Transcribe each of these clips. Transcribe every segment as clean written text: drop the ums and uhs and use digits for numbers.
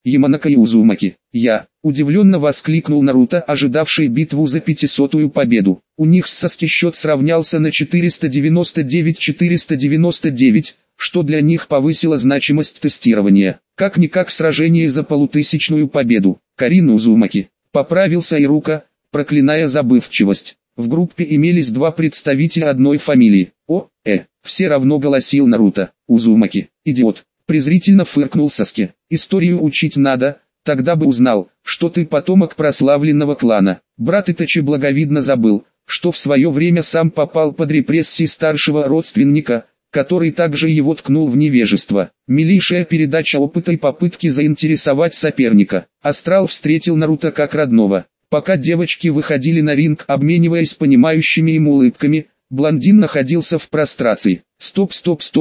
Яманака и Узумаки. Я, удивленно воскликнул Наруто, ожидавший битву за 500-ю победу. У них с Саски счет сравнялся на 499-499, что для них повысило значимость тестирования. Как-никак сражение за полутысячную победу. Карин Узумаки. Поправился Ирука, проклиная забывчивость. В группе имелись два представителя одной фамилии. Все равно голосил Наруто. Узумаки, идиот. Презрительно фыркнул Саски. Историю учить надо, тогда бы узнал, что ты потомок прославленного клана. Брат Итачи благовидно забыл, что в свое время сам попал под репрессии старшего родственника, который также его ткнул в невежество. Милейшая передача опыта и попытки заинтересовать соперника. Астрал встретил Наруто как родного. Пока девочки выходили на ринг, обмениваясь понимающими им улыбками, блондин находился в прострации. Стоп,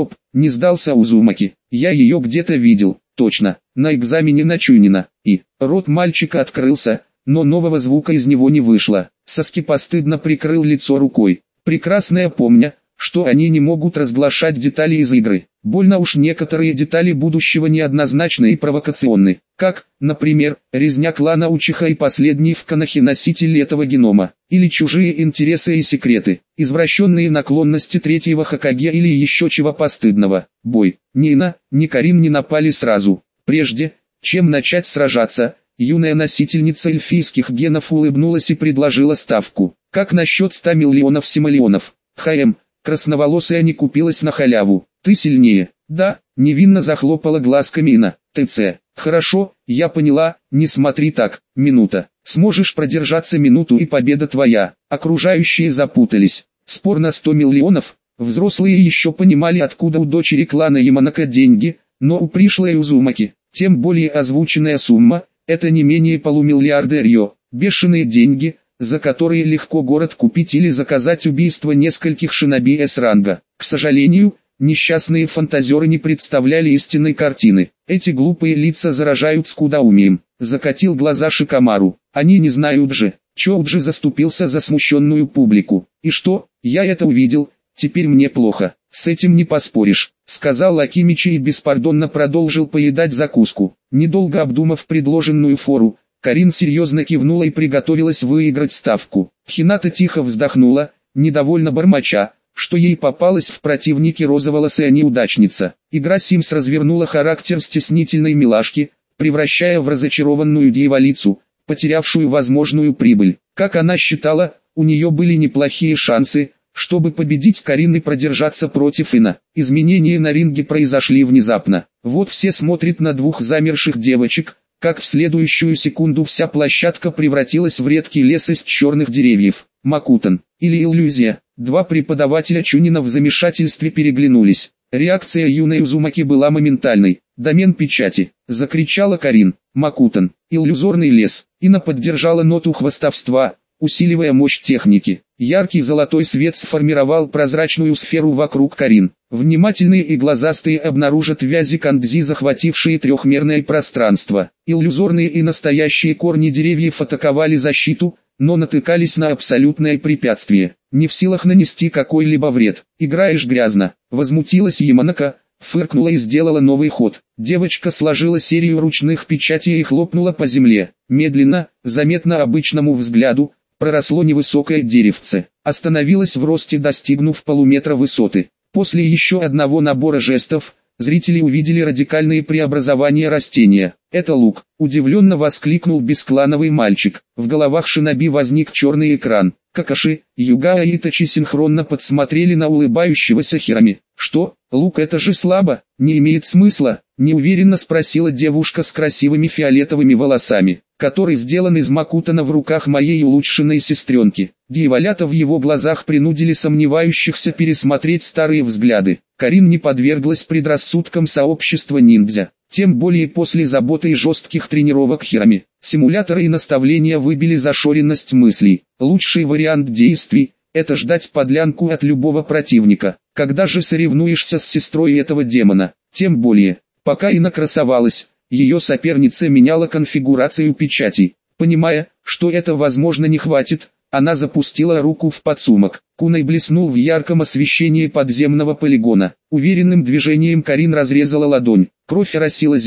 не сдался Узумаки. Я ее где-то видел, точно, на экзамене на Чунина. И рот мальчика открылся, но нового звука из него не вышло. Саски постыдно прикрыл лицо рукой, прекрасно помня, что они не могут разглашать детали из игры. Больно уж некоторые детали будущего неоднозначны и провокационны, как, например, резня клана Учиха и последний в Конохе носитель этого генома, или чужие интересы и секреты, извращенные наклонности третьего Хокаге или еще чего постыдного. Бой. Ни Ина, ни Карин не напали сразу. Прежде, чем начать сражаться, юная носительница эльфийских генов улыбнулась и предложила ставку. Как насчет 100 миллионов симолеонов? Красноволосая не купилась на халяву. Ты сильнее. Да, невинно захлопала глазками Ина. ТЦ. Хорошо, я поняла, не смотри так. Минута. Сможешь продержаться минуту и победа твоя. Окружающие запутались. Спор на 100 миллионов. Взрослые еще понимали, откуда у дочери клана Яманака деньги, но у пришлой Узумаки, тем более озвученная сумма, это не менее полумиллиарда рё. Бешеные деньги, за которые легко город купить или заказать убийство нескольких шиноби С-ранга. К сожалению, несчастные фантазеры не представляли истинной картины. Эти глупые лица заражают скудоумием. Закатил глаза Шикамару. Они не знают же. Чоуджи заступился за смущенную публику. И что, я это увидел, теперь мне плохо. С этим не поспоришь, сказал Акимичи и беспардонно продолжил поедать закуску. Недолго обдумав предложенную фору, Карин серьезно кивнула и приготовилась выиграть ставку. Хината тихо вздохнула, недовольно бормоча, что ей попалась в противники розоволосая неудачница. Игра Симс развернула характер стеснительной милашки, превращая в разочарованную дьяволицу, потерявшую возможную прибыль. Как она считала, у нее были неплохие шансы, чтобы победить Карин и продержаться против Ина. Изменения на ринге произошли внезапно. Вот все смотрят на двух замерших девочек, как в следующую секунду вся площадка превратилась в редкий лес из черных деревьев. Макутан, или иллюзия. Два преподавателя Чунина в замешательстве переглянулись. Реакция юной Узумаки была моментальной. «Домен печати!» — закричала Карин. Макутан, иллюзорный лес. Ина поддержала ноту хвастовства, усиливая мощь техники. Яркий золотой свет сформировал прозрачную сферу вокруг Карин. Внимательные и глазастые обнаружат вязи кандзи, захватившие трехмерное пространство. Иллюзорные и настоящие корни деревьев атаковали защиту, но натыкались на абсолютное препятствие. Не в силах нанести какой-либо вред. «Играешь грязно», — возмутилась Яманака, фыркнула и сделала новый ход. Девочка сложила серию ручных печатей и хлопнула по земле. Медленно, заметно обычному взгляду, проросло невысокое деревце. Остановилось в росте, достигнув полуметра высоты. После еще одного набора жестов, зрители увидели радикальные преобразования растения. «Это лук», — удивленно воскликнул бесклановый мальчик. В головах шиноби возник черный экран. Какаши, Юга и Итачи синхронно подсмотрели на улыбающегося Хирами. «Что, лук, это же слабо, не имеет смысла?» — неуверенно спросила девушка с красивыми фиолетовыми волосами, который сделан из Макутана в руках моей улучшенной сестренки. Дьяволята в его глазах принудили сомневающихся пересмотреть старые взгляды. Карин не подверглась предрассудкам сообщества ниндзя, тем более после заботы и жестких тренировок Хирами. Симуляторы и наставления выбили зашоренность мыслей. Лучший вариант действий – это ждать подлянку от любого противника. Когда же соревнуешься с сестрой этого демона? Тем более, пока Ина красовалась, ее соперница меняла конфигурацию печатей. Понимая, что это возможно не хватит, она запустила руку в подсумок. Кунай блеснул в ярком освещении подземного полигона. Уверенным движением Карин разрезала ладонь. Кровь оросила землю.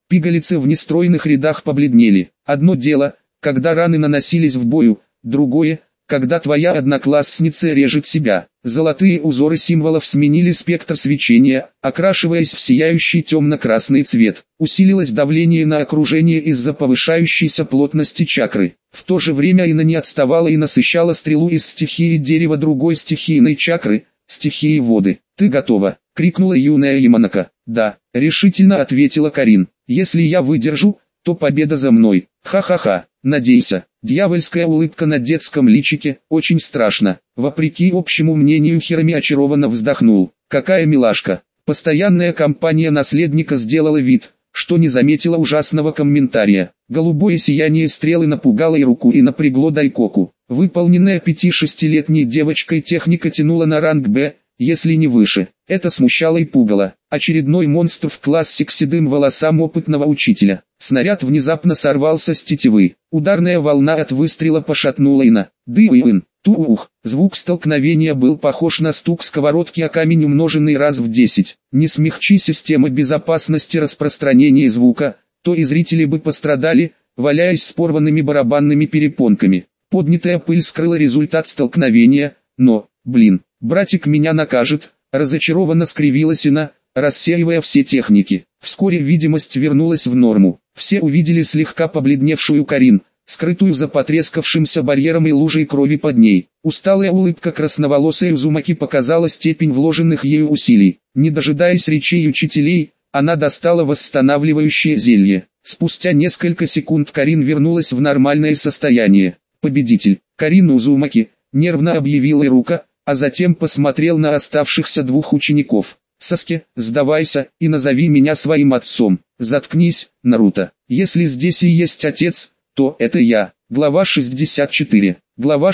Пигалицы в нестройных рядах побледнели. Одно дело, когда раны наносились в бою, другое, когда твоя одноклассница режет себя. Золотые узоры символов сменили спектр свечения, окрашиваясь в сияющий темно-красный цвет. Усилилось давление на окружение из-за повышающейся плотности чакры. В то же время Ина не отставала и насыщала стрелу из стихии дерева другой стихийной чакры, стихии воды. «Ты готова?» — крикнула юная Яманака. «Да», — решительно ответила Карин. «Если я выдержу, то победа за мной. Ха-ха-ха, надейся». Дьявольская улыбка на детском личике, очень страшно. Вопреки общему мнению Хироми очарованно вздохнул. «Какая милашка». Постоянная компания наследника сделала вид, что не заметила ужасного комментария. Голубое сияние стрелы напугало и руку, и напрягло Дайкоку. Выполненная 5-6-летней девочкой техника тянула на ранг Б, если не выше. Это смущало и пугало. Очередной монстр в классе к седым волосам опытного учителя. Снаряд внезапно сорвался с тетивы. Ударная волна от выстрела пошатнула Ина. Дыуин, туух. Звук столкновения был похож на стук сковородки о камень, умноженный раз в 10. Не смягчи система безопасности распространения звука, то и зрители бы пострадали, валяясь с порванными барабанными перепонками. Поднятая пыль скрыла результат столкновения, но, братик меня накажет, разочарованно скривилась Ина, рассеивая все техники. Вскоре видимость вернулась в норму. Все увидели слегка побледневшую Карин, скрытую за потрескавшимся барьером и лужей крови под ней. Усталая улыбка красноволосой Узумаки показала степень вложенных ею усилий. Не дожидаясь речей учителей, она достала восстанавливающее зелье. Спустя несколько секунд Карин вернулась в нормальное состояние. «Победитель, Карин Узумаки», — нервно объявил Ирука, а затем посмотрел на оставшихся двух учеников. «Саске, сдавайся и назови меня своим отцом». «Заткнись, Наруто. Если здесь и есть отец, то это я». Глава 64. Глава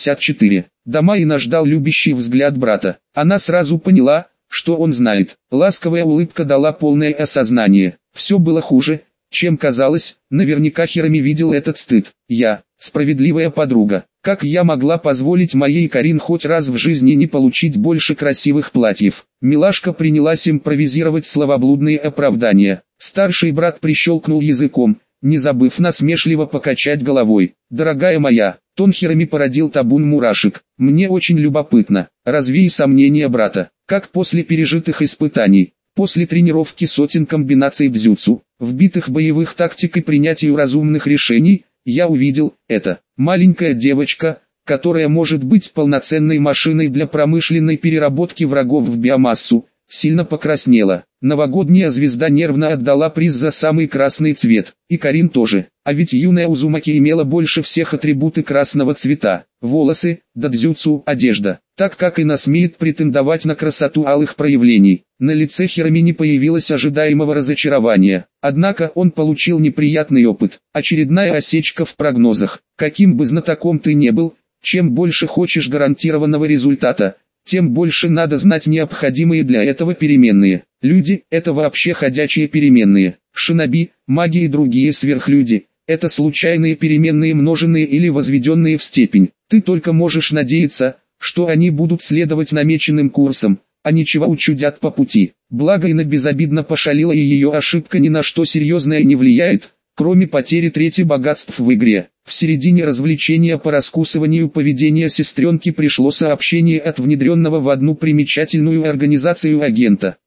64. Дамаина ждал любящий взгляд брата. Она сразу поняла, что он знает. Ласковая улыбка дала полное осознание. Все было хуже, чем казалось. Наверняка Хироми видел этот стыд. Я, справедливая подруга. Как я могла позволить моей Карин хоть раз в жизни не получить больше красивых платьев? Милашка принялась импровизировать словоблудные оправдания. Старший брат прищелкнул языком, не забыв насмешливо покачать головой. «Дорогая моя», тон Хироми породил табун мурашек. «Мне очень любопытно, развей сомнения брата, как после пережитых испытаний, после тренировки сотен комбинаций дзюцу, вбитых боевых тактик и принятию разумных решений, я увидел, это маленькая девочка, которая может быть полноценной машиной для промышленной переработки врагов в биомассу, сильно покраснела. Новогодняя звезда нервно отдала приз за самый красный цвет, и Карин тоже. А ведь юная Узумаки имела больше всех атрибуты красного цвета: волосы, дадзюцу, одежда, так как и насмеет претендовать на красоту алых проявлений. На лице Хироми не появилось ожидаемого разочарования, однако он получил неприятный опыт, очередная осечка в прогнозах. Каким бы знатоком ты не был, чем больше хочешь гарантированного результата, тем больше надо знать необходимые для этого переменные. Люди – это вообще ходячие переменные. Шиноби, маги и другие сверхлюди – это случайные переменные, множенные или возведенные в степень. Ты только можешь надеяться, что они будут следовать намеченным курсам, а ничего учудят по пути. Благо Ина безобидно пошалила, и ее ошибка ни на что серьезное не влияет, кроме потери трети богатств в игре. В середине развлечения по раскусыванию поведения сестренки пришло сообщение от внедренного в одну примечательную организацию агента.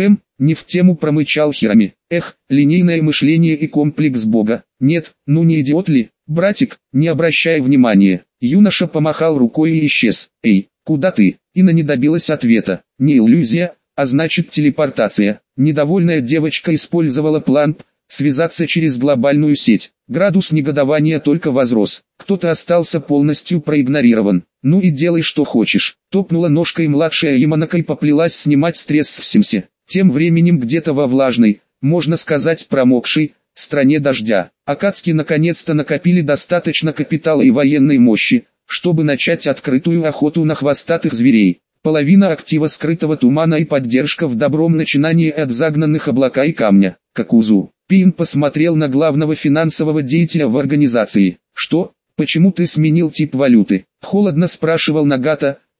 Не в тему промычал Хироми. Эх, линейное мышление и комплекс бога. Нет, ну не идиот ли? Братик, не обращай внимания. Юноша помахал рукой и исчез. Эй, куда ты? Ина не добилась ответа. Не иллюзия, а значит телепортация. Недовольная девочка использовала план связаться через глобальную сеть. Градус негодования только возрос. Кто-то остался полностью проигнорирован. Ну и делай что хочешь. Топнула ножкой младшая Яманака и поплелась снимать стресс в Симсе. Тем временем где-то во влажной, можно сказать промокшей, стране дождя, Акацки наконец-то накопили достаточно капитала и военной мощи, чтобы начать открытую охоту на хвостатых зверей. Половина актива скрытого тумана и поддержка в добром начинании от загнанных облака и камня. Какузу. Пин посмотрел на главного финансового деятеля в организации. «Что? Почему ты сменил тип валюты?» — холодно спрашивал Нагата,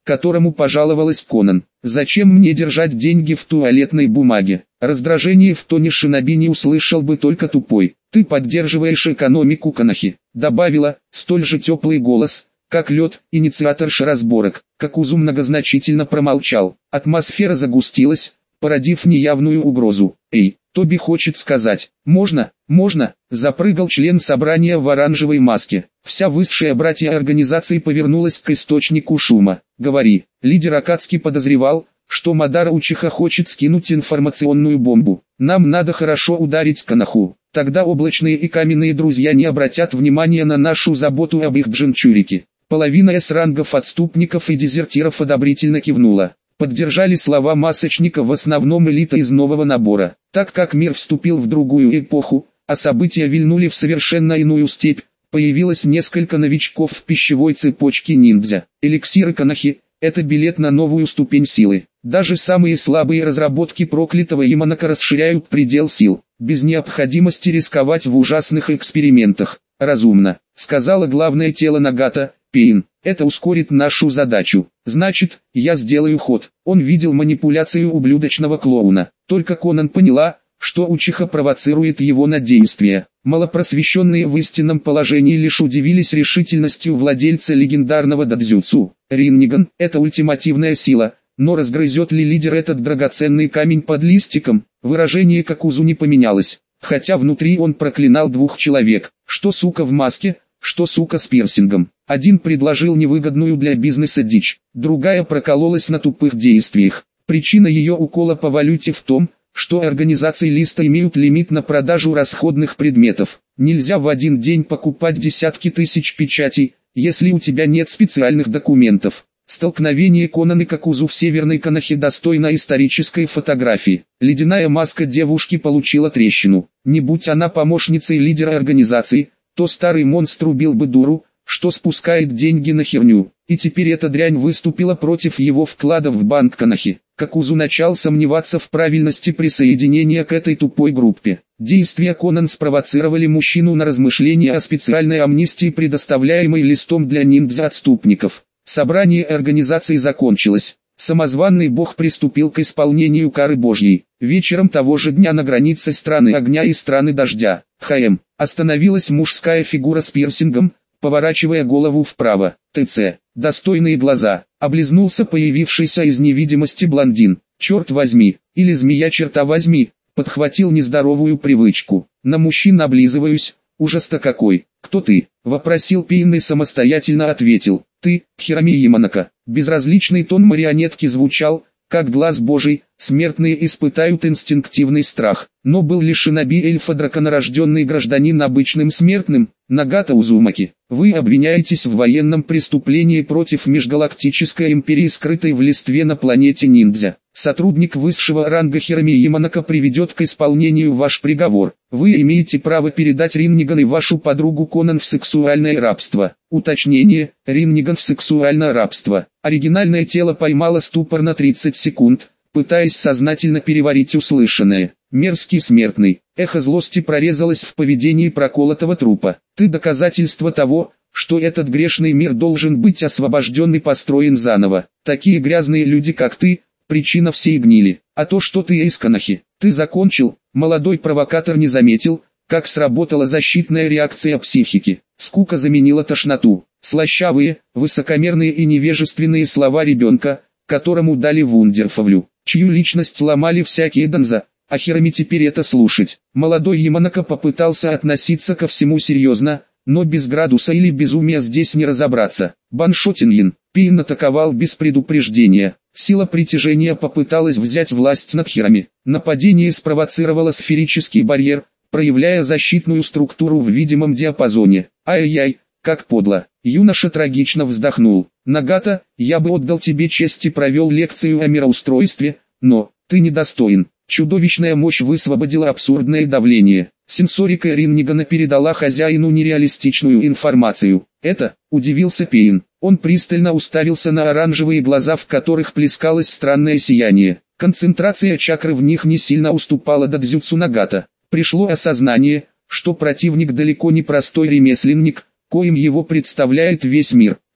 которому пожаловалась Конан. «Зачем мне держать деньги в туалетной бумаге?» Раздражение в тоне шиноби не услышал бы только тупой. «Ты поддерживаешь экономику Канахи», добавила, столь же теплый голос, как лед, инициаторша разборок. Какузу многозначительно промолчал. Атмосфера загустилась, породив неявную угрозу. «Эй, Тоби хочет сказать, можно?» Запрыгал член собрания в оранжевой маске. Вся высшая братья организации повернулась к источнику шума. «Говори». Лидер Акацки подозревал, что Мадара Учиха хочет скинуть информационную бомбу. «Нам надо хорошо ударить Канаху. Тогда облачные и каменные друзья не обратят внимания на нашу заботу об их Джинчурике». Половина С-рангов отступников и дезертиров одобрительно кивнула. Поддержали слова масочника, в основном элита из нового набора. Так как мир вступил в другую эпоху, а события вильнули в совершенно иную степь, появилось несколько новичков в пищевой цепочке ниндзя. Эликсиры Канахи – это билет на новую ступень силы. Даже самые слабые разработки проклятого Яманака расширяют предел сил, без необходимости рисковать в ужасных экспериментах. «Разумно», — сказала главное тело Нагата, Пейн. «Это ускорит нашу задачу. Значит, я сделаю ход». Он видел манипуляцию ублюдочного клоуна. Только Конан поняла, что Учиха провоцирует его на действия. Малопросвещенные в истинном положении лишь удивились решительностью владельца легендарного дадзюцу. Ринниган – это ультимативная сила, но разгрызет ли лидер этот драгоценный камень под листиком? Выражение Какузу не поменялось, хотя внутри он проклинал двух человек, что сука в маске, что сука с пирсингом. Один предложил невыгодную для бизнеса дичь, другая прокололась на тупых действиях. Причина ее укола по валюте в том, что организации листа имеют лимит на продажу расходных предметов. Нельзя в один день покупать десятки тысяч печатей, если у тебя нет специальных документов. Столкновение Конан и Какузу в Северной Канахе достойно исторической фотографии. Ледяная маска девушки получила трещину. Не будь она помощницей лидера организации, то старый монстр убил бы дуру, что спускает деньги на херню. И теперь эта дрянь выступила против его вкладов в банк Канахи. Какузу начал сомневаться в правильности присоединения к этой тупой группе. Действия Конан спровоцировали мужчину на размышления о специальной амнистии, предоставляемой листом для ниндзя-отступников. Собрание организации закончилось. Самозванный бог приступил к исполнению кары Божьей. Вечером того же дня на границе страны огня и страны дождя, ХМ, остановилась мужская фигура с пирсингом, поворачивая голову вправо. ТЦ, достойные глаза, облизнулся появившийся из невидимости блондин. «Черт возьми, или змея черта возьми», подхватил нездоровую привычку. «На мужчин облизываюсь, ужас-то какой». «Кто ты?» — вопросил Пейн и самостоятельно ответил. «Ты, Хироми Яманака». Безразличный тон марионетки звучал, как глаз Божий. Смертные испытают инстинктивный страх. Но был ли шиноби эльфа драконорожденный гражданин обычным смертным? Нагата Узумаки, вы обвиняетесь в военном преступлении против межгалактической империи, скрытой в листве на планете ниндзя. Сотрудник высшего ранга Хироми Яманака приведет к исполнению ваш приговор. Вы имеете право передать Ринниган и вашу подругу Конан в сексуальное рабство. Уточнение: Ринниган в сексуальное рабство. Оригинальное тело поймало ступор на 30 секунд, пытаясь сознательно переварить услышанное. Мерзкий смертный. Эхо злости прорезалось в поведении проколотого трупа. Ты доказательство того, что этот грешный мир должен быть освобожден и построен заново. Такие грязные люди, как ты, причина всей гнили. А то, что ты из Канахи, ты закончил. Молодой провокатор не заметил, как сработала защитная реакция психики. Скука заменила тошноту. Слащавые, высокомерные и невежественные слова ребенка, которому дали вундерфовлю, чью личность ломали всякие донза. А Хироми теперь это слушать. Молодой Яманака попытался относиться ко всему серьезно, но без градуса или безумия здесь не разобраться. Баншотиньин, Пейн атаковал без предупреждения. Сила притяжения попыталась взять власть над Хироми. Нападение спровоцировало сферический барьер, проявляя защитную структуру в видимом диапазоне. Ай-яй, как подло. Юноша трагично вздохнул. Нагата, я бы отдал тебе честь и провел лекцию о мироустройстве, но ты недостоин. Чудовищная мощь высвободила абсурдное давление. Сенсорика Риннигана передала хозяину нереалистичную информацию. Это, удивился Пейн. Он пристально уставился на оранжевые глаза, в которых плескалось странное сияние. Концентрация чакры в них не сильно уступала дадзюцу Нагата. Пришло осознание, что противник далеко не простой ремесленник, коим его представляет весь мир.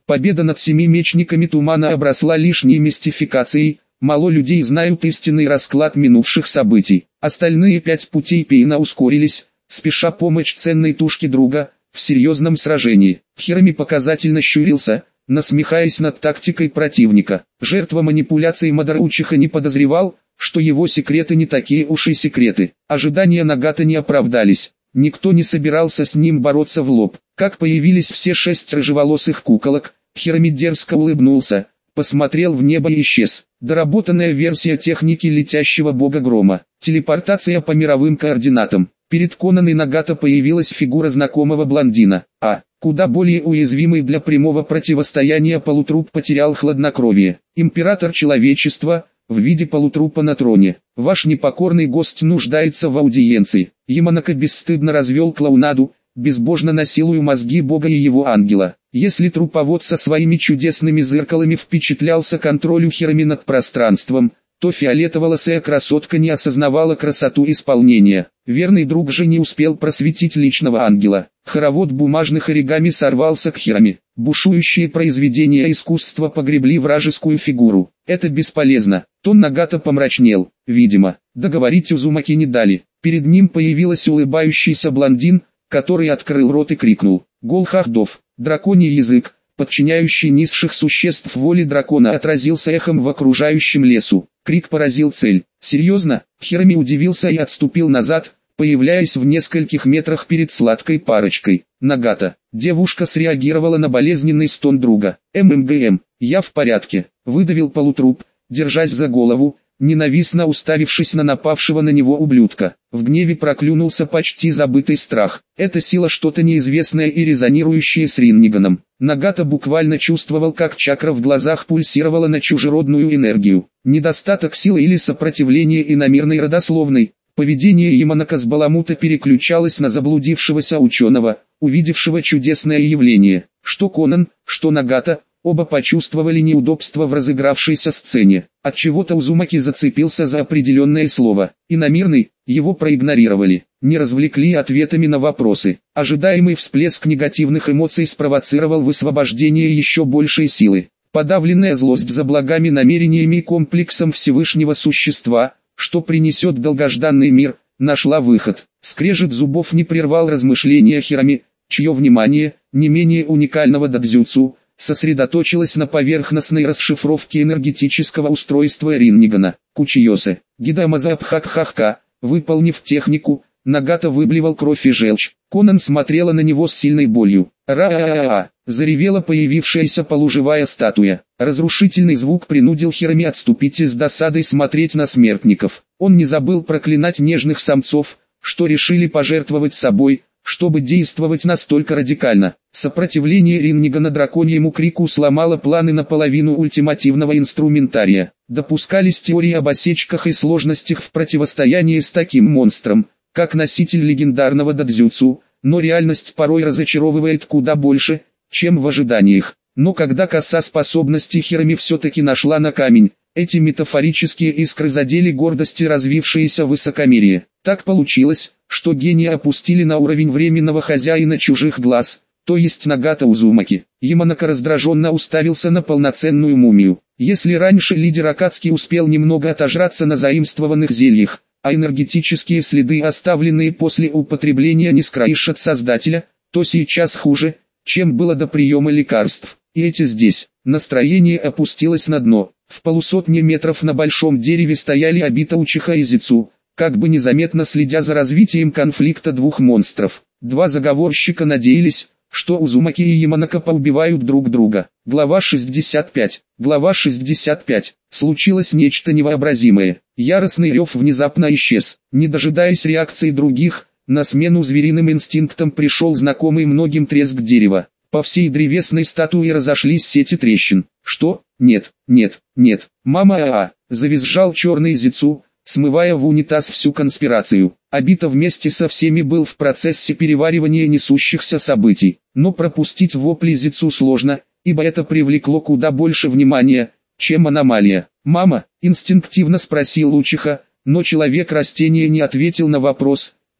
Победа над семи мечниками тумана обросла лишней мистификацией, мало людей знают истинный расклад минувших событий. Остальные 5 путей Пейна ускорились, спеша помочь ценной тушке друга, в серьезном сражении. Хирами показательно щурился, насмехаясь над тактикой противника. Жертва манипуляций Мадаручиха не подозревал, что его секреты не такие уж и секреты. Ожидания Нагата не оправдались. Никто не собирался с ним бороться в лоб. Как появились все 6 рыжеволосых куколок, Хирами дерзко улыбнулся, посмотрел в небо и исчез. Доработанная версия техники летящего бога грома. Телепортация по мировым координатам. Перед Конан и Нагата появилась фигура знакомого блондина. Куда более уязвимый для прямого противостояния полутруп потерял хладнокровие. Император человечества, в виде полутрупа на троне. Ваш непокорный гость нуждается в аудиенции. Яманака бесстыдно развел клоунаду, безбожно насилуя мозги бога и его ангела. Если труповод со своими чудесными зеркалами впечатлялся контролю Хирами над пространством, то фиолетоволосая красотка не осознавала красоту исполнения. Верный друг же не успел просветить личного ангела. Хоровод бумажных оригами сорвался к Хирами. Бушующие произведения искусства погребли вражескую фигуру. Это бесполезно. Тон Нагата помрачнел. Видимо, договорить Узумаки не дали. Перед ним появился улыбающийся блондин, который открыл рот и крикнул. Гол Хахдов, драконий язык, подчиняющий низших существ воле дракона, отразился эхом в окружающем лесу. Крик поразил цель. Серьезно? Хирами удивился и отступил назад, появляясь в нескольких метрах перед сладкой парочкой. Нагата. Девушка среагировала на болезненный стон друга. ММГМ, я в порядке, выдавил полутруп, держась за голову, ненавистно уставившись на напавшего на него ублюдка. В гневе проклюнулся почти забытый страх. Это сила что-то неизвестное и резонирующее с Ринниганом. Нагата буквально чувствовал, как чакра в глазах пульсировала на чужеродную энергию. Недостаток силы или сопротивление иномирной родословной. Поведение Яманака с Баламута переключалось на заблудившегося ученого, увидевшего чудесное явление. Что Конан, что Нагата, оба почувствовали неудобство в разыгравшейся сцене. Отчего-то Узумаки зацепился за определенное слово. Иномирный, его проигнорировали, не развлекли ответами на вопросы. Ожидаемый всплеск негативных эмоций спровоцировал высвобождение еще большей силы. Подавленная злость за благими намерениями и комплексом Всевышнего Существа, что принесет долгожданный мир, нашла выход. Скрежет зубов не прервал размышления Хирами, чье внимание, не менее уникального дадзюцу, сосредоточилось на поверхностной расшифровке энергетического устройства Риннигана. Кучиосе, Гидамазапхакхахка, выполнив технику, Нагата выблевал кровь и желчь. Конан смотрела на него с сильной болью. Ра-а-а-а, заревела появившаяся полуживая статуя. Разрушительный звук принудил Хирами отступить и с досадой смотреть на смертников. Он не забыл проклинать нежных самцов, что решили пожертвовать собой, чтобы действовать настолько радикально. Сопротивление Риннигана драконьему крику сломало планы наполовину ультимативного инструментария. Допускались теории об осечках и сложностях в противостоянии с таким монстром, как носитель легендарного дадзюцу, но реальность порой разочаровывает куда больше, чем в ожиданиях. Но когда коса способностей Хирами все-таки нашла на камень, эти метафорические искры задели гордость и развившееся высокомерие. Так получилось, что гения опустили на уровень временного хозяина чужих глаз, то есть Нагата Узумаки. Яманака раздраженно уставился на полноценную мумию. Если раньше лидер Акацки успел немного отожраться на заимствованных зельях, а энергетические следы, оставленные после употребления, не скроишь создателя, то сейчас хуже, чем было до приема лекарств. И эти здесь. Настроение опустилось на дно. В полусотни метров на большом дереве стояли Обита Учиха и Зицу, как бы незаметно следя за развитием конфликта двух монстров. Два заговорщика надеялись, что Узумаки и Яманака поубивают друг друга. Глава 65. Глава 65. Случилось нечто невообразимое. Яростный рев внезапно исчез. Не дожидаясь реакции других, на смену звериным инстинктам пришел знакомый многим треск дерева. По всей древесной статуе разошлись сети трещин. Что? Нет, нет, нет. Мама, завизжал черный Зицу, смывая в унитаз всю конспирацию. Обита вместе со всеми был в процессе переваривания несущихся событий. Но пропустить вопли Зицу сложно, ибо это привлекло куда больше внимания, чем аномалия. «Мама?» – инстинктивно спросил Учиха, но человек-растение не ответил на вопрос,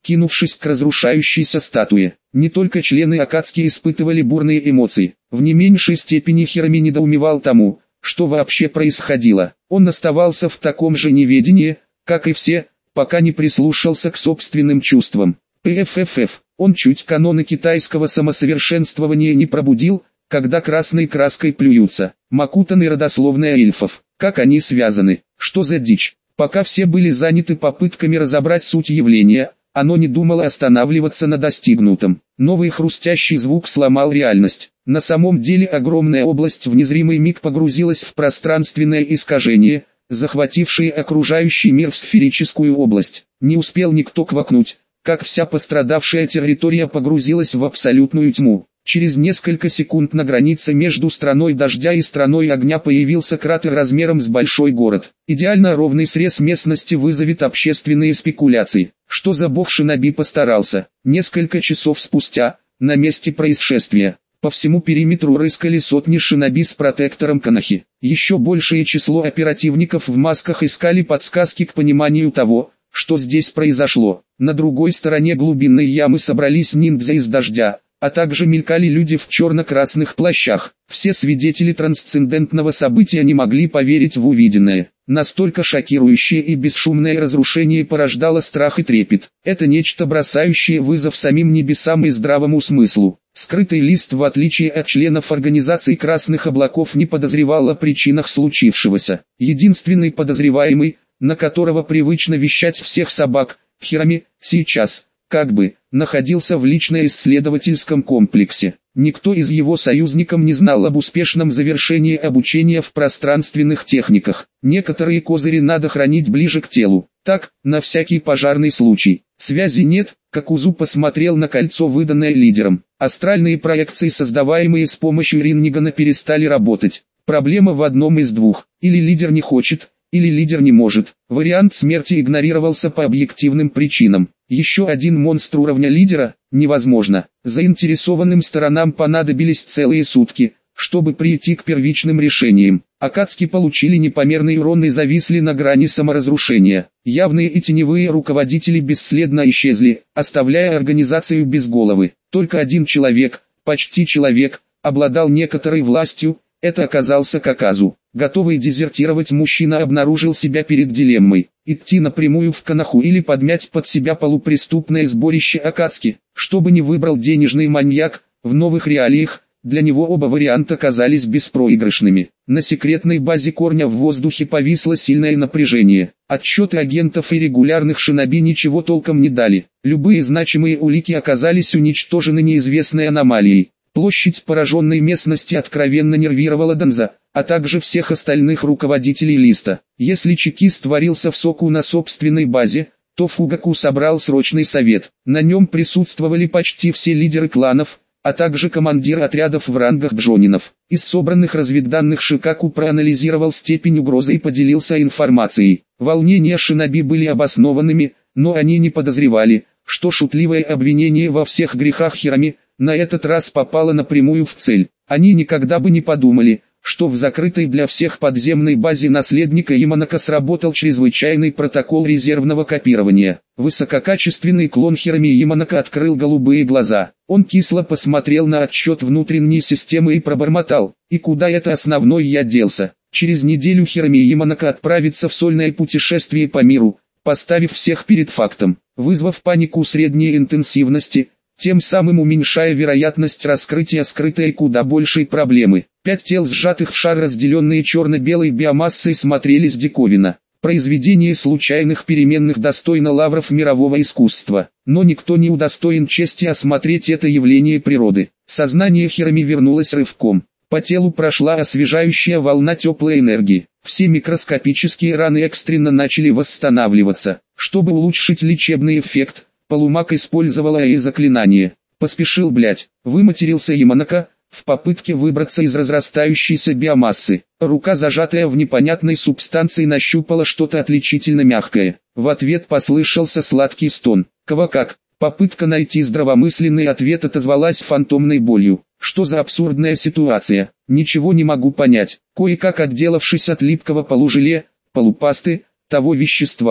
кинувшись к разрушающейся статуе. Не только члены Акацки испытывали бурные эмоции. В не меньшей степени Хироми недоумевал тому, что вообще происходило. Он оставался в таком же неведении, как и все, пока не прислушался к собственным чувствам. ПФФФ. Он чуть каноны китайского самосовершенствования не пробудил, когда красной краской плюются. Макутаны родословная эльфов. Как они связаны? Что за дичь? Пока все были заняты попытками разобрать суть явления, оно не думало останавливаться на достигнутом. Новый хрустящий звук сломал реальность. На самом деле огромная область в незримый миг погрузилась в пространственное искажение, захватившее окружающий мир в сферическую область. Не успел никто квакнуть, как вся пострадавшая территория погрузилась в абсолютную тьму. Через несколько секунд на границе между страной дождя и страной огня появился кратер размером с большой город. Идеально ровный срез местности вызовет общественные спекуляции. Что за бог шиноби постарался? Несколько часов спустя, на месте происшествия, по всему периметру рыскали сотни шиноби с протектором Канахи. Еще большее число оперативников в масках искали подсказки к пониманию того, что здесь произошло. На другой стороне глубинной ямы собрались ниндзя из дождя, а также мелькали люди в черно-красных плащах. Все свидетели трансцендентного события не могли поверить в увиденное. Настолько шокирующее и бесшумное разрушение порождало страх и трепет. Это нечто, бросающее вызов самим небесам и здравому смыслу. Скрытый лист, в отличие от членов организации Красных Облаков, не подозревал о причинах случившегося. Единственный подозреваемый, на которого привычно вещать всех собак, Хироми, сейчас, находился в лично-исследовательском комплексе. Никто из его союзников не знал об успешном завершении обучения в пространственных техниках. Некоторые козыри надо хранить ближе к телу. Так, на всякий пожарный случай. Связи нет, Какузу посмотрел на кольцо, выданное лидером. Астральные проекции, создаваемые с помощью Рингана, перестали работать. Проблема в одном из двух. Или лидер не хочет, или лидер не может. Вариант смерти игнорировался по объективным причинам. Еще один монстр уровня лидера – невозможно. Заинтересованным сторонам понадобились целые сутки, чтобы прийти к первичным решениям. Акацки получили непомерный урон и зависли на грани саморазрушения. Явные и теневые руководители бесследно исчезли, оставляя организацию без головы. Только один человек, почти человек, обладал некоторой властью. Это оказался Каказу. Готовый дезертировать мужчина обнаружил себя перед дилеммой: идти напрямую в Канаху или подмять под себя полупреступное сборище Акацки. Что бы ни выбрал денежный маньяк, в новых реалиях, для него оба варианта казались беспроигрышными. На секретной базе Корня в воздухе повисло сильное напряжение. Отчеты агентов и регулярных шиноби ничего толком не дали. Любые значимые улики оказались уничтожены неизвестной аномалией. Площадь пораженной местности откровенно нервировала Донза, а также всех остальных руководителей листа. Если чекист варился в соку на собственной базе, то Фугаку собрал срочный совет. На нем присутствовали почти все лидеры кланов, а также командиры отрядов в рангах джонинов. Из собранных разведданных Шикаку проанализировал степень угрозы и поделился информацией. Волнения шиноби были обоснованными, но они не подозревали, что шутливое обвинение во всех грехах Хироми на этот раз попало напрямую в цель. Они никогда бы не подумали, что в закрытой для всех подземной базе наследника Яманака сработал чрезвычайный протокол резервного копирования. Высококачественный клон Хироми Яманака открыл голубые глаза. Он кисло посмотрел на отчет внутренней системы и пробормотал: «И куда это основной я делся?» Через неделю Хироми Яманака отправится в сольное путешествие по миру, поставив всех перед фактом, вызвав панику средней интенсивности, тем самым уменьшая вероятность раскрытия скрытой куда большей проблемы. 5 тел, сжатых в шар, разделенные черно-белой биомассой, смотрелись диковинно. Произведение случайных переменных достойно лавров мирового искусства. Но никто не удостоен чести осмотреть это явление природы. Сознание Хироми вернулось рывком. По телу прошла освежающая волна теплой энергии. Все микроскопические раны экстренно начали восстанавливаться. Чтобы улучшить лечебный эффект, полумаг использовал заклинание. «Поспешил, блять», — выматерился Яманака, в попытке выбраться из разрастающейся биомассы. Рука, зажатая в непонятной субстанции, нащупала что-то отличительно мягкое. В ответ послышался сладкий стон. Квакак. Попытка найти здравомысленный ответ отозвалась фантомной болью. Что за абсурдная ситуация? Ничего не могу понять. Кое-как отделавшись от липкого полужеле, полупасты, того вещества,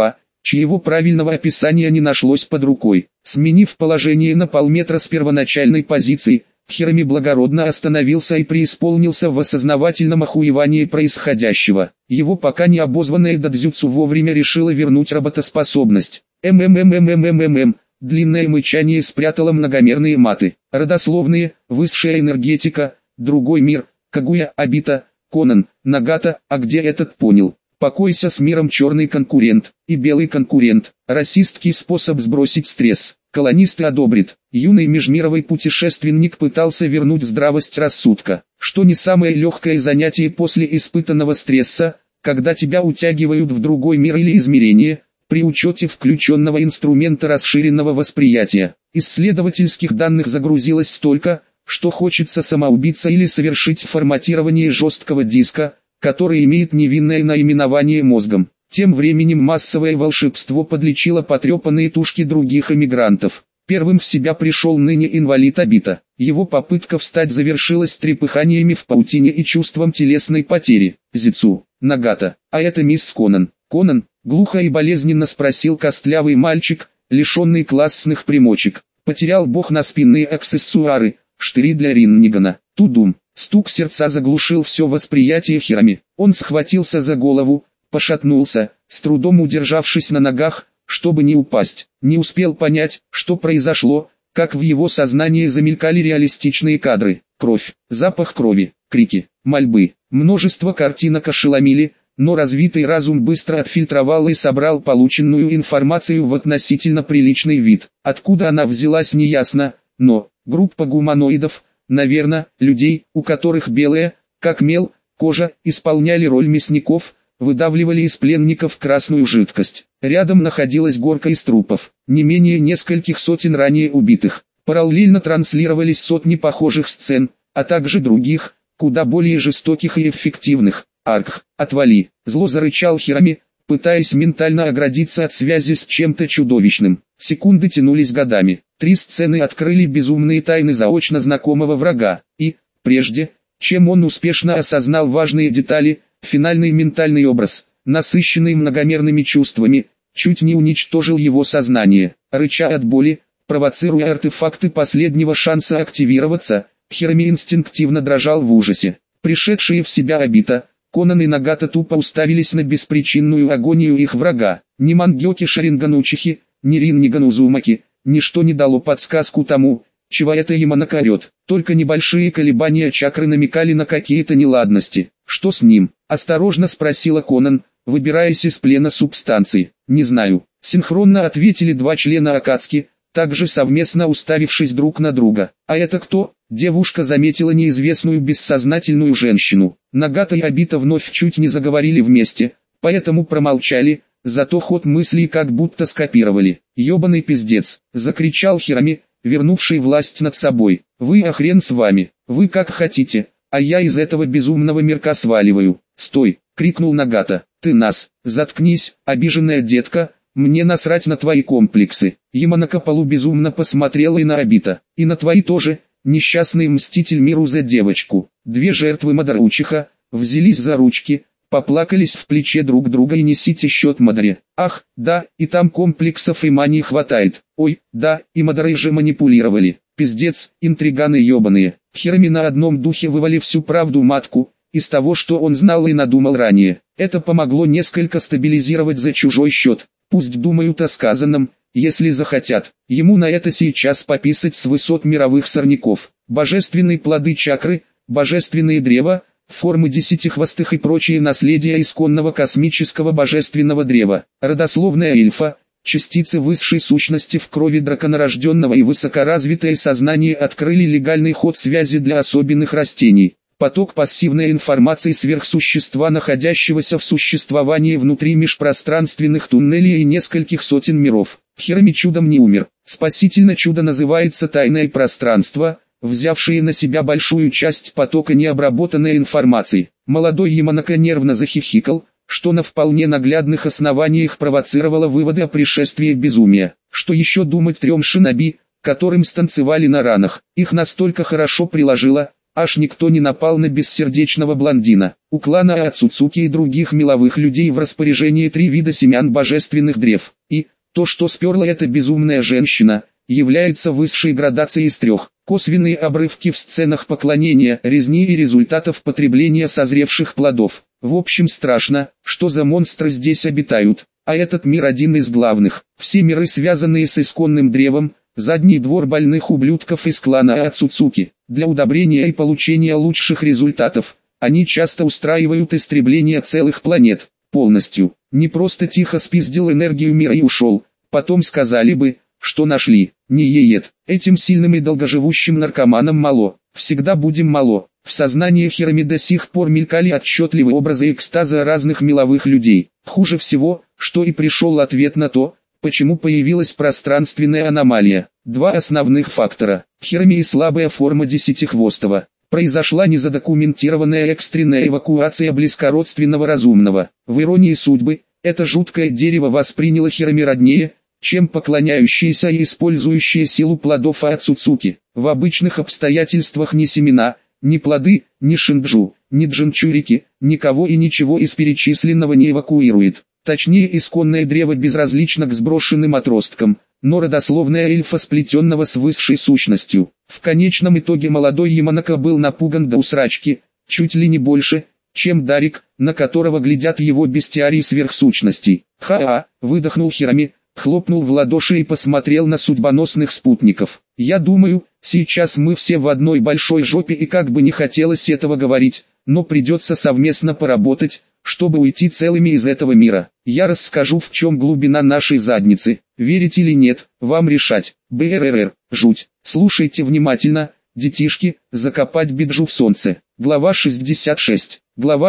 чьего правильного описания не нашлось под рукой. Сменив положение на полметра с первоначальной позиции, Хирами благородно остановился и преисполнился в осознавательном охуевании происходящего. Его пока не обозванное дадзюцу вовремя решило вернуть работоспособность. Длинное мычание спрятало многомерные маты. Родословные, высшая энергетика, другой мир, Кагуя, Обита, Конан, Нагата, а где этот понял? Покойся с миром, черный конкурент и белый конкурент. Расистский способ сбросить стресс. Колонисты одобрит. Юный межмировый путешественник пытался вернуть здравость рассудка, что не самое легкое занятие после испытанного стресса, когда тебя утягивают в другой мир или измерение, при учете включенного инструмента расширенного восприятия. Исследовательских данных загрузилось столько, что хочется самоубиться или совершить форматирование жесткого диска, который имеет невинное наименование мозгом. Тем временем массовое волшебство подлечило потрепанные тушки других эмигрантов. Первым в себя пришел ныне инвалид Обита. Его попытка встать завершилась трепыханиями в паутине и чувством телесной потери. Зицу, Нагата, а это мисс Конан. Конан, глухо и болезненно спросил костлявый мальчик, лишенный классных примочек. Потерял бог на спинные аксессуары, штыри для Риннигана. Тудум. Стук сердца заглушил все восприятие Хирами. Он схватился за голову, пошатнулся, с трудом удержавшись на ногах, чтобы не упасть. Не успел понять, что произошло, как в его сознании замелькали реалистичные кадры. Кровь, запах крови, крики, мольбы. Множество картинок ошеломили, но развитый разум быстро отфильтровал и собрал полученную информацию в относительно приличный вид. Откуда она взялась, неясно, но группа гуманоидов, наверное, людей, у которых белая, как мел, кожа, исполняли роль мясников, выдавливали из пленников красную жидкость. Рядом находилась горка из трупов, не менее нескольких сотен ранее убитых. Параллельно транслировались сотни похожих сцен, а также других, куда более жестоких и эффективных. «Аркх, отвали!» — зло зарычал Хирами, пытаясь ментально оградиться от связи с чем-то чудовищным. Секунды тянулись годами. 3 сцены открыли безумные тайны заочно знакомого врага, и, прежде, чем он успешно осознал важные детали, финальный ментальный образ, насыщенный многомерными чувствами, чуть не уничтожил его сознание. Рыча от боли, провоцируя артефакты последнего шанса активироваться, Хирами инстинктивно дрожал в ужасе. Пришедшие в себя Обита, Конан и Нагата тупо уставились на беспричинную агонию их врага. Ни Мангёки Шарингану Учихи, ни Риннигану Узумаки, ничто не дало подсказку тому, чего это Яманака орет. Только небольшие колебания чакры намекали на какие-то неладности. «Что с ним?» – осторожно спросила Конан, выбираясь из плена субстанции. «Не знаю», – синхронно ответили 2 члена Акацки, также совместно уставившись друг на друга. «А это кто?» – девушка заметила неизвестную бессознательную женщину. Нагата и Обита вновь чуть не заговорили вместе, поэтому промолчали, зато ход мыслей как будто скопировали. «Ёбаный пиздец!» – закричал Хирами, вернувший власть над собой. «Вы, а хрен с вами, вы как хотите, а я из этого безумного мирка сваливаю». «Стой!» — крикнул Нагата. «Ты нас, заткнись, обиженная детка, мне насрать на твои комплексы». Яманака полубезумно посмотрела и на Обита, и на твои тоже, несчастный мститель миру за девочку. 2 жертвы Мадаручиха, взялись за ручки, поплакались в плече друг друга и несите счет Мадаре. Ах, да, и там комплексов и мании хватает. Ой, да, и Мадарой же манипулировали. Пиздец, интриганы ебаные. Хирами на одном духе вывали всю правду матку, из того, что он знал и надумал ранее. Это помогло несколько стабилизировать за чужой счет. Пусть думают о сказанном, если захотят. Ему на это сейчас пописать с высот мировых сорняков. Божественные плоды чакры, божественные древа, формы 10-хвостых и прочие наследия исконного космического божественного древа. Родословная эльфа, частицы высшей сущности в крови драконорожденного и высокоразвитое сознание открыли легальный ход связи для особенных растений. Поток пассивной информации сверхсущества, находящегося в существовании внутри межпространственных туннелей и нескольких сотен миров. Хирами чудом не умер. Спасительное чудо называется тайное пространство, взявшие на себя большую часть потока необработанной информации. Молодой Яманака нервно захихикал, что на вполне наглядных основаниях провоцировало выводы о пришествии безумия. Что еще думать 3 шиноби, которым станцевали на ранах? Их настолько хорошо приложило, Аж никто не напал на бессердечного блондина. У клана Ацуцуки и других меловых людей в распоряжении 3 вида семян божественных древ. И то, что сперла эта безумная женщина, является высшей градацией из 3. Косвенные обрывки в сценах поклонения, резни и результатов потребления созревших плодов. В общем, страшно, что за монстры здесь обитают. А этот мир один из главных. Все миры, связанные с исконным древом, задний двор больных ублюдков из клана Ацуцуки. Для удобрения и получения лучших результатов, они часто устраивают истребление целых планет, полностью. Не просто тихо спиздил энергию мира и ушел, потом сказали бы, что нашли. Не еет. Этим сильным и долгоживущим наркоманам мало. Всегда будем мало. В сознании Хироми до сих пор мелькали отчетливые образы экстаза разных меловых людей. Хуже всего, что и пришел ответ на то, почему появилась пространственная аномалия. 2 основных фактора. Хироми и слабая форма десятихвостого. Произошла незадокументированная экстренная эвакуация близкородственного разумного. В иронии судьбы, это жуткое дерево восприняло Хироми роднее, чем поклоняющиеся и использующие силу плодов Ацуцуки. В обычных обстоятельствах ни семена, ни плоды, ни шинджу, ни джинчурики, никого и ничего из перечисленного не эвакуирует. Точнее, исконное древо безразлично к сброшенным отросткам, но родословная эльфа, сплетенного с высшей сущностью. В конечном итоге молодой Яманака был напуган до усрачки, чуть ли не больше, чем Дарик, на которого глядят его бестиарии сверхсущностей. «Ха-а!» — выдохнул Хироми, хлопнул в ладоши и посмотрел на судьбоносных спутников. «Я думаю, сейчас мы все в одной большой жопе, и как бы не хотелось этого говорить, но придется совместно поработать, чтобы уйти целыми из этого мира. Я расскажу, в чем глубина нашей задницы. Верить или нет, вам решать. БРРР, жуть. Слушайте внимательно, детишки, закопать биджу в солнце». Глава 66. Глава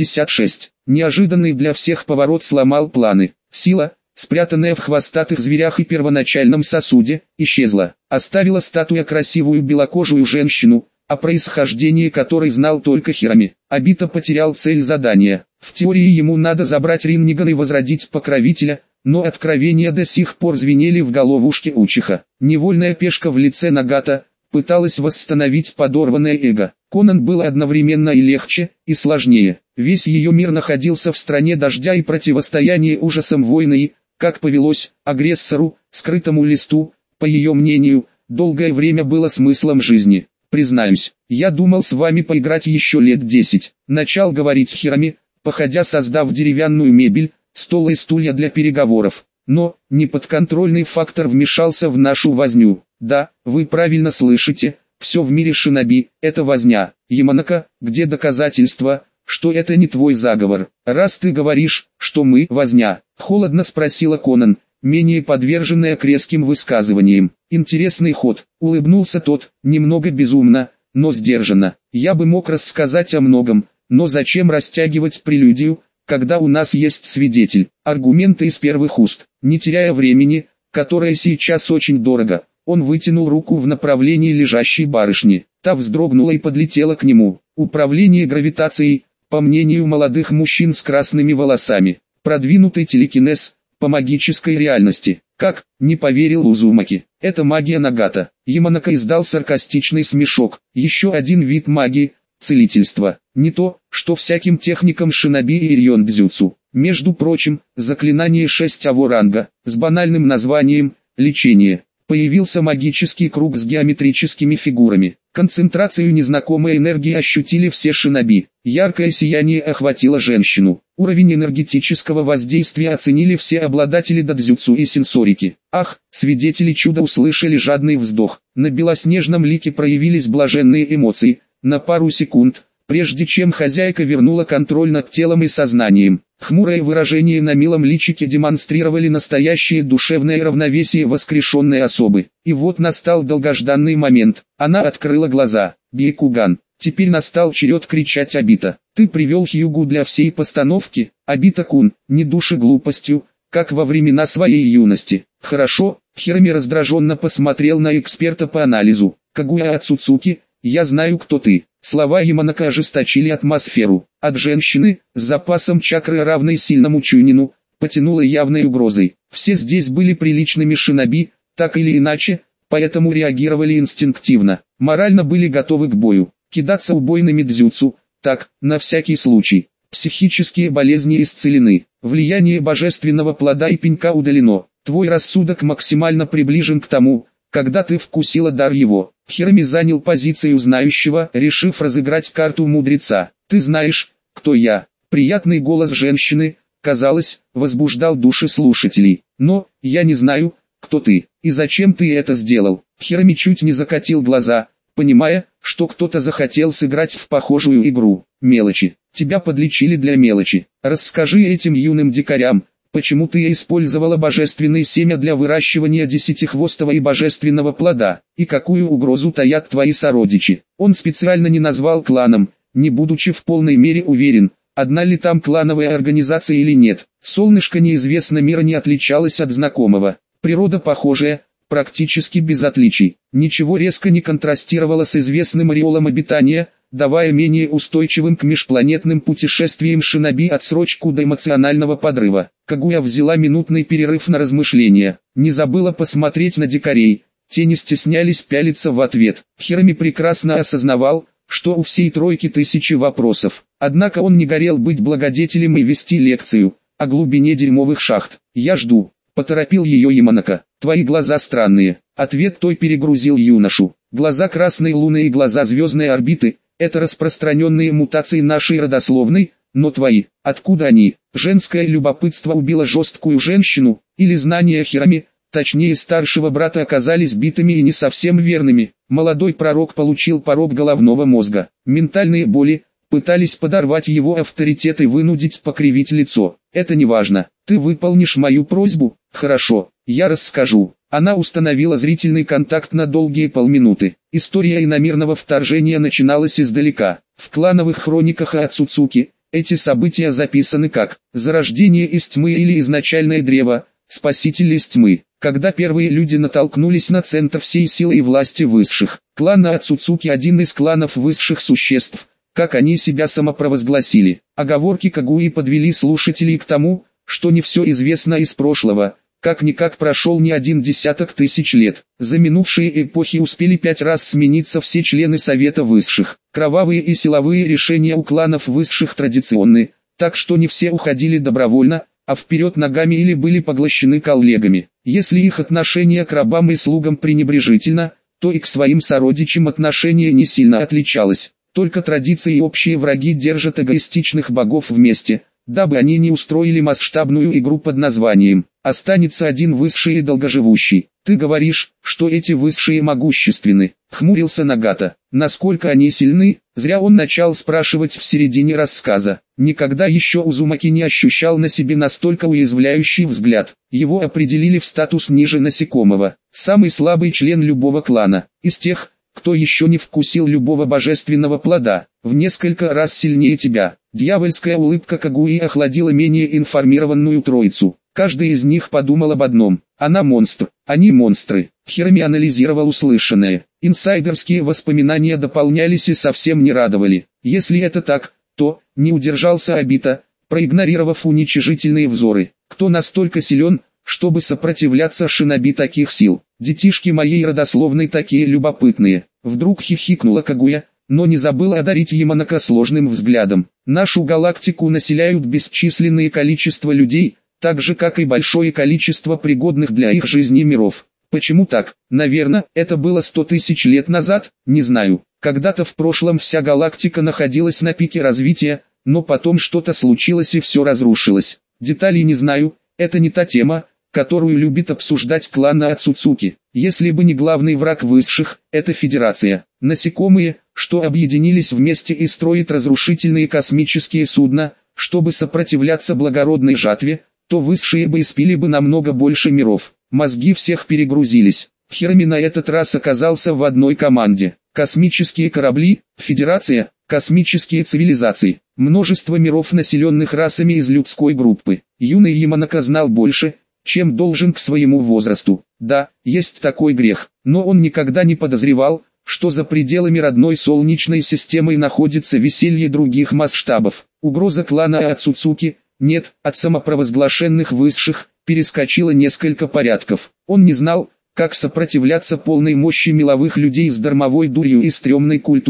66. Неожиданный для всех поворот сломал планы. Сила, спрятанная в хвостатых зверях и первоначальном сосуде, исчезла. Оставила статуя красивую белокожую женщину, о происхождении которой знал только Хироми. Обито потерял цель задания. В теории ему надо забрать Ринниган и возродить покровителя, но откровения до сих пор звенели в головушке Учиха. Невольная пешка в лице Нагата пыталась восстановить подорванное эго. Конан был одновременно и легче, и сложнее. Весь ее мир находился в стране дождя и противостояния ужасам войны и, как повелось, агрессору, скрытому листу, по ее мнению, долгое время было смыслом жизни. «Признаюсь, я думал с вами поиграть еще лет 10, начал говорить Хироми, походя, создав деревянную мебель, стол и стулья для переговоров. Но, неподконтрольный фактор вмешался в нашу возню. Да, вы правильно слышите, все в мире шиноби – это возня. Яманака, где доказательства, что это не твой заговор? Раз ты говоришь, что мы – возня, холодно спросила Конан, менее подверженная к резким высказываниям. Интересный ход, улыбнулся тот, немного безумно, но сдержанно. Я бы мог рассказать о многом, но зачем растягивать прелюдию, когда у нас есть свидетель? Аргументы из первых уст. Не теряя времени, которое сейчас очень дорого, он вытянул руку в направлении лежащей барышни. Та вздрогнула и подлетела к нему. Управление гравитацией, по мнению молодых мужчин с красными волосами. Продвинутый телекинез, по магической реальности. Как, не поверил Узумаки. Это магия Нагата. Яманака издал саркастичный смешок. Еще один вид магии, целительство. Не то, что всяким техникам шиноби и рьондзюцу. Между прочим, заклинание 6-го ранга, с банальным названием «лечение». Появился магический круг с геометрическими фигурами. Концентрацию незнакомой энергии ощутили все шиноби. Яркое сияние охватило женщину. Уровень энергетического воздействия оценили все обладатели додзюцу и сенсорики. Ах, свидетели чуда услышали жадный вздох. На белоснежном лике проявились блаженные эмоции. На пару секунд, прежде чем хозяйка вернула контроль над телом и сознанием. Хмурое выражение на милом личике демонстрировали настоящее душевное равновесие воскрешенной особы. И вот настал долгожданный момент. Она открыла глаза. «Бейкуган». Теперь настал черед кричать Обита. «Ты привел Хьюгу для всей постановки, Обита-кун, не души глупостью, как во времена своей юности». «Хорошо», Хироми раздраженно посмотрел на эксперта по анализу. «Кагуя Ацуцуки, я знаю, кто ты». Слова Яманака ожесточили атмосферу. От женщины, с запасом чакры равной сильному чунину, потянуло явной угрозой. Все здесь были приличными шиноби, так или иначе, поэтому реагировали инстинктивно. Морально были готовы к бою. кидаться убойными дзюцу, так, на всякий случай. Психические болезни исцелены, влияние божественного плода и пенька удалено, твой рассудок максимально приближен к тому, когда ты вкусила дар его. Хирами занял позицию знающего, решив разыграть карту мудреца. Ты знаешь, кто я. Приятный голос женщины, казалось, возбуждал души слушателей. Но, я не знаю, кто ты, и зачем ты это сделал. Хирами чуть не закатил глаза, понимая, что кто-то захотел сыграть в похожую игру. Мелочи. Тебя подлечили для мелочи. Расскажи этим юным дикарям, почему ты использовала божественные семя для выращивания десятихвостого и божественного плода, и какую угрозу таят твои сородичи. Он специально не назвал кланом, не будучи в полной мере уверен, одна ли там клановая организация или нет. Солнышко неизвестно мира не отличалось от знакомого. Природа похожая, практически без отличий. Ничего резко не контрастировало с известным ореолом обитания, давая менее устойчивым к межпланетным путешествиям шиноби отсрочку до эмоционального подрыва. Кагуя взяла минутный перерыв на размышления, не забыла посмотреть на дикарей, те не стеснялись пялиться в ответ. Хирами прекрасно осознавал, что у всей тройки тысячи вопросов, однако он не горел быть благодетелем и вести лекцию о глубине дерьмовых шахт. «Я жду», — поторопил ее Яманака. «Твои глаза странные». Ответ той перегрузил юношу. Глаза красной луны и глаза звездной орбиты — это распространенные мутации нашей родословной, но твои, откуда они? Женское любопытство убило жесткую женщину, или знания Хирами, точнее старшего брата, оказались битыми и не совсем верными. Молодой пророк получил порок головного мозга. Ментальные боли пытались подорвать его авторитет и вынудить покривить лицо. Это не важно. Ты выполнишь мою просьбу? Хорошо, я расскажу. Она установила зрительный контакт на долгие полминуты. История иномирного вторжения начиналась издалека. В клановых хрониках Ацуцуки эти события записаны как «Зарождение из тьмы» или «Изначальное древо», «Спаситель из тьмы». Когда первые люди натолкнулись на центр всей силы и власти высших. Клан Ацуцуки — один из кланов высших существ, как они себя самопровозгласили. Оговорки Кагуи подвели слушателей к тому, что не все известно из прошлого. Как-никак прошел не один десяток тысяч лет. За минувшие эпохи успели 5 раз смениться все члены Совета Высших. Кровавые и силовые решения у кланов Высших традиционны, так что не все уходили добровольно, а вперед ногами или были поглощены коллегами. Если их отношение к рабам и слугам пренебрежительно, то и к своим сородичам отношение не сильно отличалось. Только традиции и общие враги держат эгоистичных богов вместе, дабы они не устроили масштабную игру под названием «Останется один высший и долгоживущий». «Ты говоришь, что эти высшие могущественны», — хмурился Нагата. «Насколько они сильны?» Зря он начал спрашивать в середине рассказа. Никогда еще Узумаки не ощущал на себе настолько уязвляющий взгляд. Его определили в статус ниже насекомого. Самый слабый член любого клана. Из тех, кто еще не вкусил любого божественного плода, в несколько раз сильнее тебя. Дьявольская улыбка Кагуи охладила менее информированную троицу. Каждый из них подумал об одном. Она монстр, они монстры. Хирами анализировал услышанное. Инсайдерские воспоминания дополнялись и совсем не радовали. Если это так, то не удержался Обита, проигнорировав уничижительные взоры. Кто настолько силен, чтобы сопротивляться шиноби таких сил? Детишки моей родословной такие любопытные. Вдруг хихикнула Кагуя, но не забыла одарить Яманака сложным взглядом. Нашу галактику населяют бесчисленное количество людей, так же как и большое количество пригодных для их жизни миров. Почему так? Наверное, это было 100 тысяч лет назад, не знаю. Когда-то в прошлом вся галактика находилась на пике развития, но потом что-то случилось и все разрушилось. Деталей не знаю, это не та тема, которую любит обсуждать клан Ацуцуки. Если бы не главный враг высших, это Федерация. Насекомые, что объединились вместе и строят разрушительные космические судна, чтобы сопротивляться благородной жатве, то высшие бы испили бы намного больше миров. Мозги всех перегрузились. Хирами на этот раз оказался в одной команде. Космические корабли, Федерация, космические цивилизации, множество миров, населенных расами из людской группы. Юный Яманака знал больше, чем должен к своему возрасту. Да, есть такой грех, но он никогда не подозревал, что за пределами родной Солнечной системы находится веселье других масштабов. Угроза клана Ацуцуки, нет, от самопровозглашенных высших, перескочила несколько порядков. Он не знал, как сопротивляться полной мощи меловых людей с дармовой дурью и стрёмной культурой.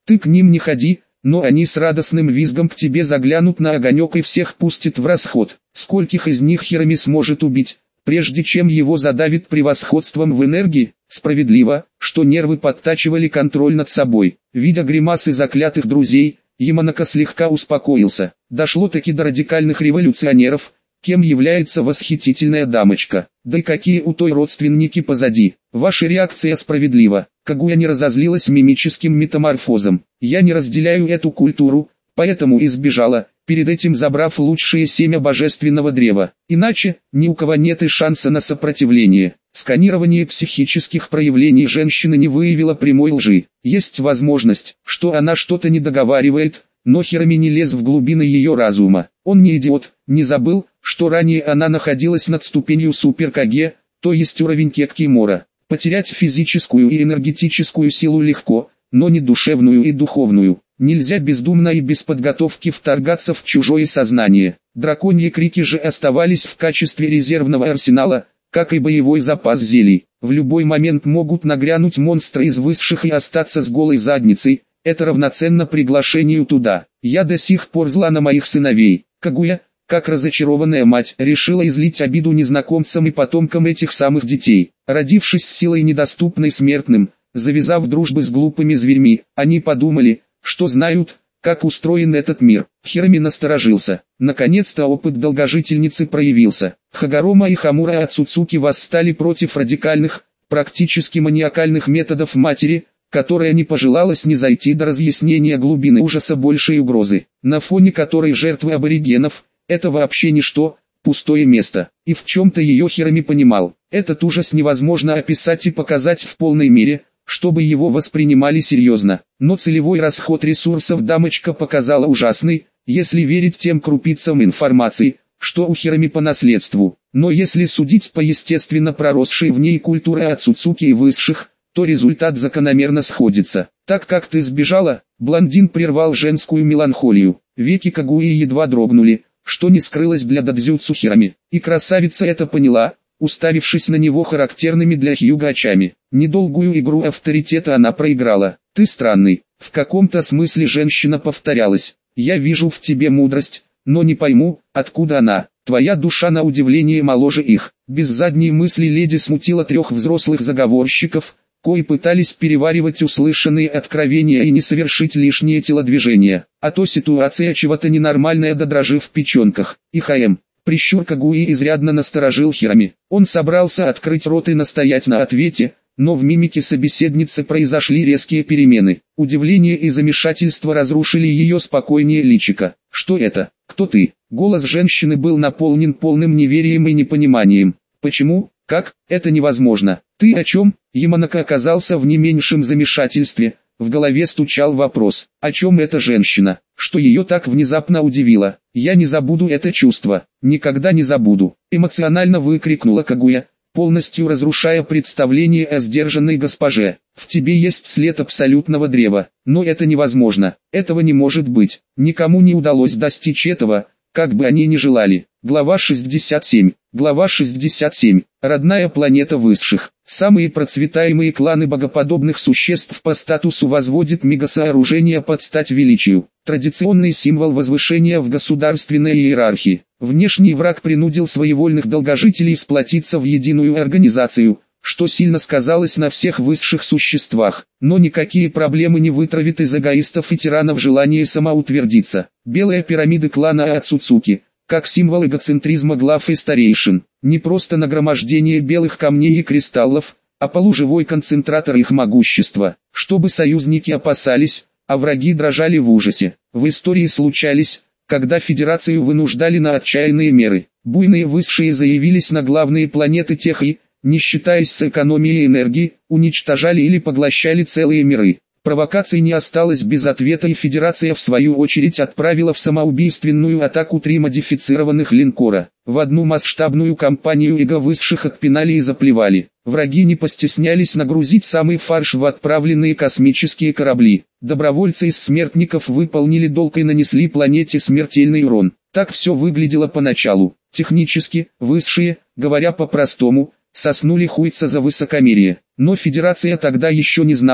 Ты к ним не ходи, но они с радостным визгом к тебе заглянут на огонек и всех пустят в расход. Скольких из них Хирами сможет убить, прежде чем его задавит превосходством в энергии? Справедливо, что нервы подтачивали контроль над собой. Видя гримасы заклятых друзей, Яманака слегка успокоился. Дошло-таки до радикальных революционеров, кем является восхитительная дамочка. Да и какие у той родственники позади. Ваша реакция справедлива. Кагуя не разозлилась мимическим метаморфозом. Я не разделяю эту культуру, поэтому избежала, перед этим забрав лучшее семя божественного древа. Иначе, ни у кого нет и шанса на сопротивление. Сканирование психических проявлений женщины не выявило прямой лжи. Есть возможность, что она что-то не договаривает, но Хирами не лез в глубины ее разума. Он не идиот, не забыл, что ранее она находилась над ступенью Супер-Каге, то есть уровень Кеккимора. Потерять физическую и энергетическую силу легко, но не душевную и духовную. Нельзя бездумно и без подготовки вторгаться в чужое сознание. Драконьи крики же оставались в качестве резервного арсенала, как и боевой запас зелий. В любой момент могут нагрянуть монстры из высших и остаться с голой задницей. Это равноценно приглашению туда. Я до сих пор зла на моих сыновей. Кагуя, как разочарованная мать, решила излить обиду незнакомцам и потомкам этих самых детей. Родившись с силой недоступной смертным, завязав дружбы с глупыми зверьми, они подумали, что знают, как устроен этот мир. Хирами насторожился. Наконец-то опыт долгожительницы проявился. Хагарома и Хамура Ацуцуки восстали против радикальных, практически маниакальных методов матери, которая не пожелала снизойти до разъяснения глубины ужаса большей угрозы, на фоне которой жертвы аборигенов – это вообще ничто, пустое место. И в чем-то ее Хирами понимал. Этот ужас невозможно описать и показать в полной мере, чтобы его воспринимали серьезно. Но целевой расход ресурсов дамочка показала ужасный, если верить тем крупицам информации, что у Хирами по наследству. Но если судить по естественно проросшей в ней культуре Ацуцуки и высших, то результат закономерно сходится. Так как ты сбежала, блондин прервал женскую меланхолию. Веки Кагуи едва дрогнули, что не скрылось для дадзюцу Хирами. И красавица это поняла, уставившись на него характерными для Хьюга очами. Недолгую игру авторитета она проиграла. Ты странный. В каком-то смысле женщина повторялась. Я вижу в тебе мудрость, но не пойму, откуда она. Твоя душа на удивление моложе их. Без задней мысли леди смутила 3 взрослых заговорщиков, кои пытались переваривать услышанные откровения и не совершить лишние телодвижения. А то ситуация чего-то ненормальная до дрожи в печенках. Прищур Кагуи изрядно насторожил Хирами. Он собрался открыть рот и настоять на ответе, но в мимике собеседницы произошли резкие перемены. Удивление и замешательство разрушили ее спокойнее личико. Что это? Кто ты? Голос женщины был наполнен полным неверием и непониманием. Почему? Как? Это невозможно. Ты о чем? Яманака оказался в не меньшем замешательстве. В голове стучал вопрос, о чем эта женщина, что ее так внезапно удивило. Я не забуду это чувство, никогда не забуду. Эмоционально выкрикнула Кагуя, полностью разрушая представление о сдержанной госпоже. В тебе есть след абсолютного древа, но это невозможно, этого не может быть. Никому не удалось достичь этого, как бы они ни желали. Глава 67. Глава 67. Родная планета высших. Самые процветаемые кланы богоподобных существ по статусу возводят мегасооружения под стать величию. Традиционный символ возвышения в государственной иерархии. Внешний враг принудил своевольных долгожителей сплотиться в единую организацию, что сильно сказалось на всех высших существах. Но никакие проблемы не вытравят из эгоистов и тиранов желание самоутвердиться. Белые пирамиды клана Ацуцуки, как символ эгоцентризма глав и старейшин, не просто нагромождение белых камней и кристаллов, а полуживой концентратор их могущества. Чтобы союзники опасались, а враги дрожали в ужасе. В истории случались, когда Федерацию вынуждали на отчаянные меры. Буйные высшие заявились на главные планеты тех и, не считаясь с экономией энергии, уничтожали или поглощали целые миры. Провокаций не осталось без ответа, и Федерация в свою очередь отправила в самоубийственную атаку 3 модифицированных линкора. В одну масштабную кампанию эго высших отпинали и заплевали. Враги не постеснялись нагрузить самый фарш в отправленные космические корабли. Добровольцы из смертников выполнили долг и нанесли планете смертельный урон. Так все выглядело поначалу. Технически, высшие, говоря по-простому, соснули хуйца за высокомерие. Но Федерация тогда еще не знала,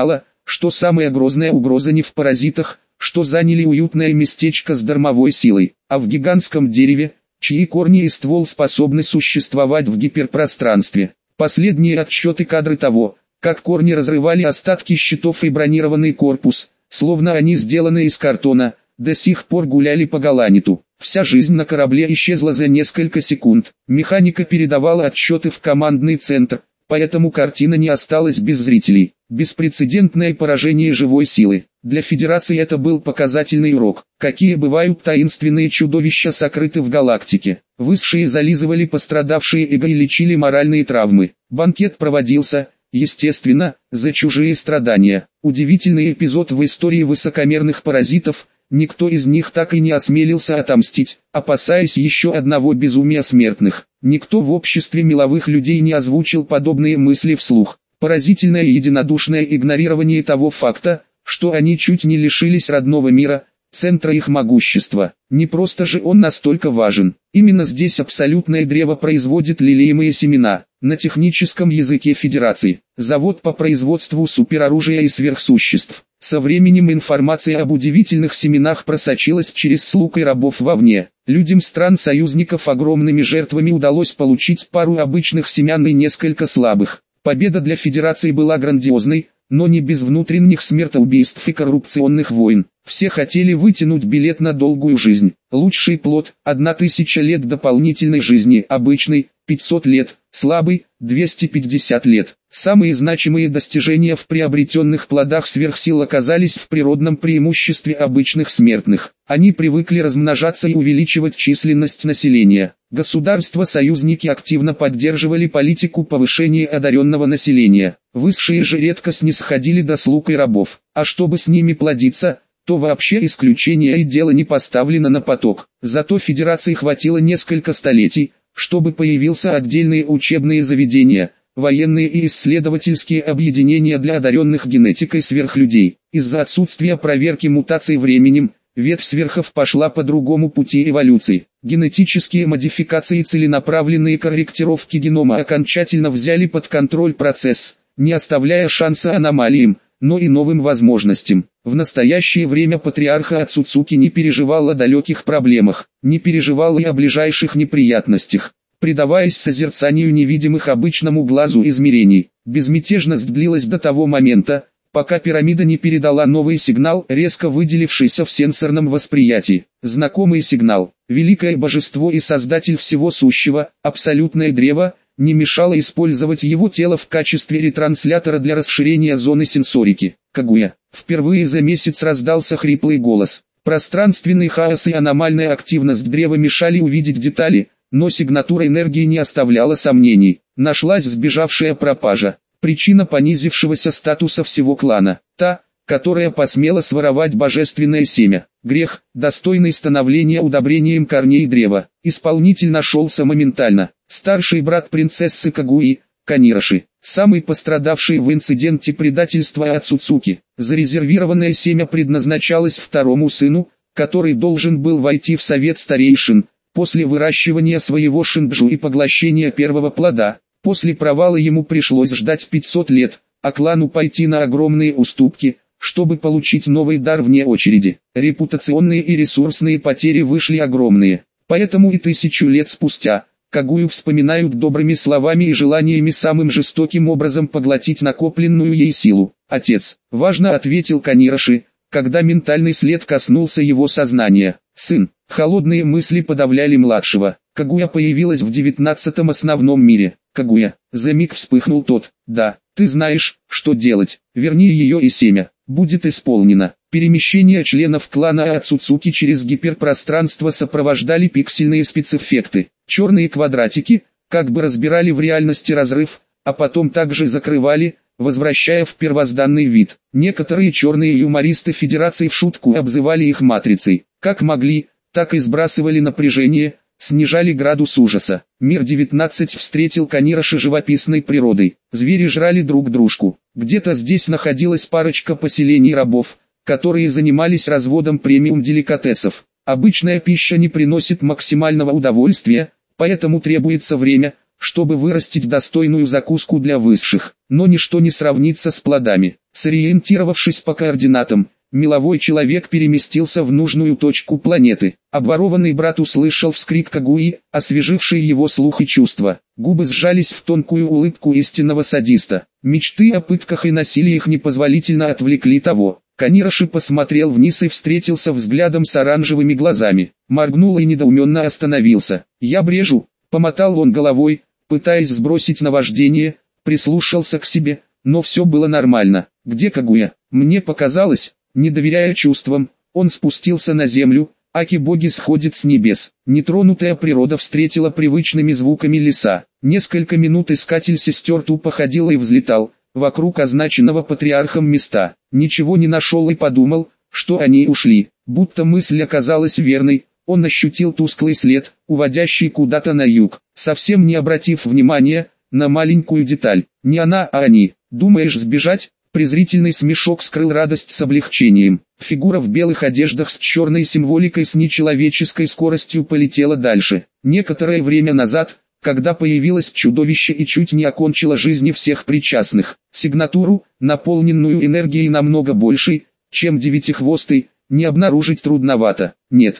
что самая грозная угроза не в паразитах, что заняли уютное местечко с дармовой силой, а в гигантском дереве, чьи корни и ствол способны существовать в гиперпространстве. Последние отсчеты кадры того, как корни разрывали остатки щитов и бронированный корпус, словно они сделаны из картона, до сих пор гуляли по Галаниту. Вся жизнь на корабле исчезла за несколько секунд. Механика передавала отсчеты в командный центр, поэтому картина не осталась без зрителей. Беспрецедентное поражение живой силы. Для Федерации это был показательный урок. Какие бывают таинственные чудовища сокрыты в галактике. Высшие зализывали пострадавшие эго и лечили моральные травмы. Банкет проводился, естественно, за чужие страдания. Удивительный эпизод в истории высокомерных паразитов. Никто из них так и не осмелился отомстить, опасаясь еще одного безумия смертных. Никто в обществе меловых людей не озвучил подобные мысли вслух. Поразительное единодушное игнорирование того факта, что они чуть не лишились родного мира, центра их могущества. Не просто же он настолько важен. Именно здесь абсолютное древо производит лелеемые семена. На техническом языке Федерации. Завод по производству супероружия и сверхсуществ. Со временем информация об удивительных семенах просочилась через слуг и рабов вовне. Людям стран-союзников огромными жертвами удалось получить пару обычных семян и несколько слабых. Победа для Федерации была грандиозной, но не без внутренних смертоубийств и коррупционных войн. Все хотели вытянуть билет на долгую жизнь. Лучший плод – 1000 лет дополнительной жизни, обычный – 500 лет, слабый – 250 лет. Самые значимые достижения в приобретенных плодах сверхсил оказались в природном преимуществе обычных смертных. Они привыкли размножаться и увеличивать численность населения. Государства-союзники активно поддерживали политику повышения одаренного населения. Высшие же редко снисходили до слуг и рабов. А чтобы с ними плодиться, то вообще исключение и дело не поставлено на поток. Зато Федерации хватило несколько столетий, чтобы появился отдельные учебные заведения, военные и исследовательские объединения для одаренных генетикой сверхлюдей. Из-за отсутствия проверки мутаций временем, ветвь сверхов пошла по другому пути эволюции. Генетические модификации и целенаправленные корректировки генома окончательно взяли под контроль процесс, не оставляя шанса аномалиям, но и новым возможностям. В настоящее время патриарха Ацуцуки не переживал о далеких проблемах, не переживал и о ближайших неприятностях. Предаваясь созерцанию невидимых обычному глазу измерений, безмятежность длилась до того момента, пока пирамида не передала новый сигнал, резко выделившийся в сенсорном восприятии. Знакомый сигнал, великое божество и создатель всего сущего, абсолютное древо, не мешало использовать его тело в качестве ретранслятора для расширения зоны сенсорики. Кагуя. Впервые за месяц раздался хриплый голос. Пространственный хаос и аномальная активность древа мешали увидеть детали, но сигнатура энергии не оставляла сомнений. Нашлась сбежавшая пропажа. Причина понизившегося статуса всего клана. Та, которая посмела своровать божественное семя. Грех, достойный становления удобрением корней древа. Исполнитель нашелся моментально. Старший брат принцессы Кагуи, Канираши, самый пострадавший в инциденте предательства Ацуцуки. Зарезервированное семя предназначалось второму сыну, который должен был войти в совет старейшин, после выращивания своего шинджу и поглощения первого плода. После провала ему пришлось ждать 500 лет, а клану пойти на огромные уступки, чтобы получить новый дар вне очереди. Репутационные и ресурсные потери вышли огромные. Поэтому и 1000 лет спустя, Кагую вспоминают добрыми словами и желаниями самым жестоким образом поглотить накопленную ей силу. «Отец», — важно ответил Канираши, когда ментальный след коснулся его сознания. «Сын». Холодные мысли подавляли младшего. Кагуя появилась в 19-м основном мире. Кагуя. За миг вспыхнул тот. Да, ты знаешь, что делать. Верни ее и семя. Будет исполнено. Перемещение членов клана Ацуцуки через гиперпространство сопровождали пиксельные спецэффекты. Черные квадратики, как бы разбирали в реальности разрыв, а потом также закрывали, возвращая в первозданный вид. Некоторые черные юмористы Федерации в шутку обзывали их матрицей. Как могли, так и сбрасывали напряжение, снижали градус ужаса. Мир 19 встретил Канираши живописной природой. Звери жрали друг дружку. Где-то здесь находилась парочка поселений рабов, которые занимались разводом премиум-деликатесов. Обычная пища не приносит максимального удовольствия, поэтому требуется время, чтобы вырастить достойную закуску для высших, но ничто не сравнится с плодами. Сориентировавшись по координатам, меловой человек переместился в нужную точку планеты. Обворованный брат услышал вскрик Кагуи, освеживший его слух и чувства. Губы сжались в тонкую улыбку истинного садиста. Мечты о пытках и насилиях непозволительно отвлекли того. Канираши посмотрел вниз и встретился взглядом с оранжевыми глазами. Моргнул и недоуменно остановился. «Я брежу», — помотал он головой, пытаясь сбросить наваждение, прислушался к себе, но все было нормально. «Где Кагуя?» Мне показалось. Не доверяя чувствам, он спустился на землю, аки-боги сходят с небес. Нетронутая природа встретила привычными звуками леса. Несколько минут искатель сестер тупо ходил и взлетал, вокруг означенного патриархом места. Ничего не нашел и подумал, что они ушли. Будто мысль оказалась верной, он ощутил тусклый след, уводящий куда-то на юг, совсем не обратив внимания на маленькую деталь. Не она, а они. «Думаешь сбежать?» Презрительный смешок скрыл радость с облегчением. Фигура в белых одеждах с черной символикой с нечеловеческой скоростью полетела дальше. Некоторое время назад, когда появилось чудовище и чуть не окончило жизни всех причастных, сигнатуру, наполненную энергией намного большей, чем девятихвостый, не обнаружить трудновато. Нет.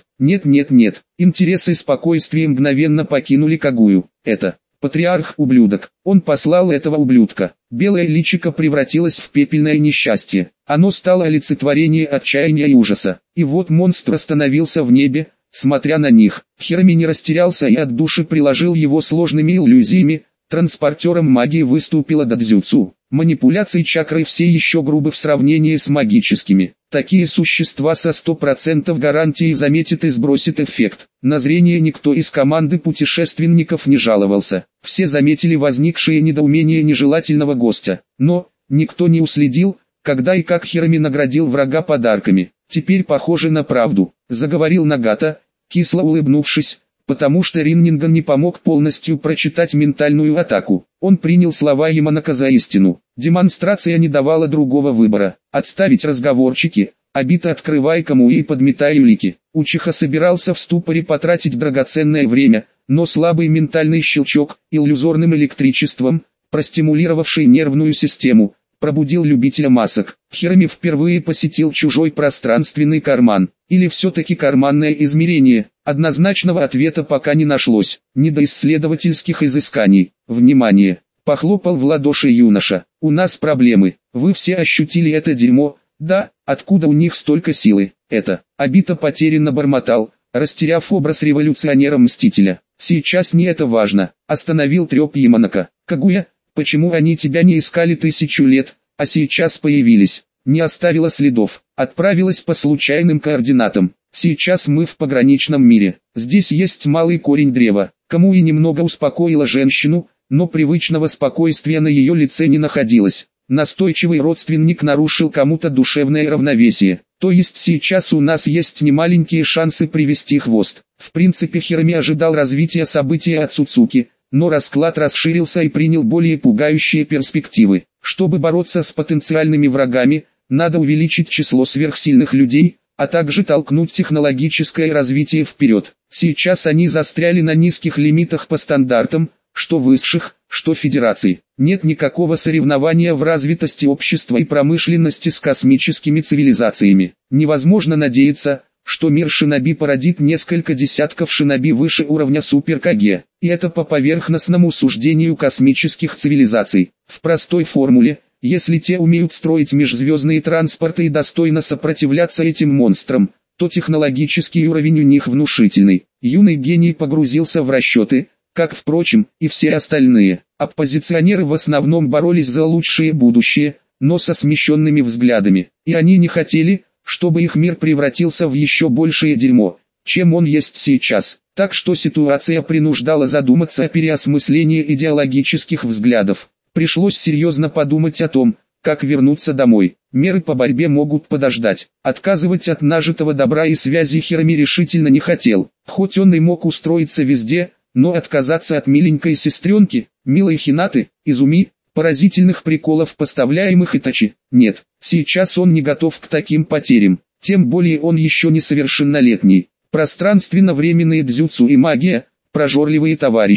Интерес и спокойствие мгновенно покинули Кагую. Это патриарх-ублюдок. Он послал этого ублюдка. Белое личико превратилось в пепельное несчастье. Оно стало олицетворением отчаяния и ужаса. И вот монстр остановился в небе, смотря на них. Хирами не растерялся и от души приложил его сложными иллюзиями. Транспортером магии выступила дадзюцу. Манипуляции чакрой все еще грубы в сравнении с магическими. Такие существа со 100% гарантией заметят и сбросят эффект. На зрение никто из команды путешественников не жаловался. Все заметили возникшее недоумение нежелательного гостя. Но никто не уследил, когда и как Хирами наградил врага подарками. «Теперь похоже на правду», — заговорил Нагата, кисло улыбнувшись, потому что Риннинган не помог полностью прочитать ментальную атаку. Он принял слова Яманака за истину. Демонстрация не давала другого выбора. Отставить разговорчики, Обита открывай Камуи и подметай улики. Учиха собирался в ступоре потратить драгоценное время, но слабый ментальный щелчок, иллюзорным электричеством, простимулировавший нервную систему, пробудил любителя масок. Хирами впервые посетил чужой пространственный карман. Или все-таки карманное измерение? Однозначного ответа пока не нашлось. Не до исследовательских изысканий. Внимание! Похлопал в ладоши юноша. У нас проблемы. Вы все ощутили это дерьмо? Да, откуда у них столько силы? Это. Обита потерянно бормотал, растеряв образ революционера-мстителя. Сейчас не это важно. Остановил треп Яманака. Кагуя, почему они тебя не искали 1000 лет, а сейчас появились? Не оставила следов. Отправилась по случайным координатам. Сейчас мы в пограничном мире. Здесь есть малый корень древа. Камуи немного успокоила женщину, но привычного спокойствия на ее лице не находилось. Настойчивый родственник нарушил кому-то душевное равновесие. То есть сейчас у нас есть немаленькие шансы привести хвост. В принципе Хирами ожидал развития событий от Цуцуки, но расклад расширился и принял более пугающие перспективы. Чтобы бороться с потенциальными врагами, надо увеличить число сверхсильных людей, а также толкнуть технологическое развитие вперед. Сейчас они застряли на низких лимитах по стандартам, что высших, что федераций. Нет никакого соревнования в развитости общества и промышленности с космическими цивилизациями. Невозможно надеяться, что мир шиноби породит несколько десятков шиноби выше уровня супер-каге. И это по поверхностному суждению космических цивилизаций. В простой формуле, если те умеют строить межзвездные транспорты и достойно сопротивляться этим монстрам, то технологический уровень у них внушительный. Юный гений погрузился в расчеты, как, впрочем, и все остальные. Оппозиционеры в основном боролись за лучшее будущее, но со смещенными взглядами. И они не хотели, чтобы их мир превратился в еще большее дерьмо, чем он есть сейчас. Так что ситуация принуждала задуматься о переосмыслении идеологических взглядов. Пришлось серьезно подумать о том, как вернуться домой. Меры по борьбе могут подождать. Отказывать от нажитого добра и связи Хирами решительно не хотел. Хоть он и мог устроиться везде, но отказаться от миленькой сестренки, милой Хинаты, Изуми, поразительных приколов, поставляемых Итачи, нет. Сейчас он не готов к таким потерям. Тем более он еще несовершеннолетний. Пространственно-временные дзюцу и магия, прожорливые товарищи.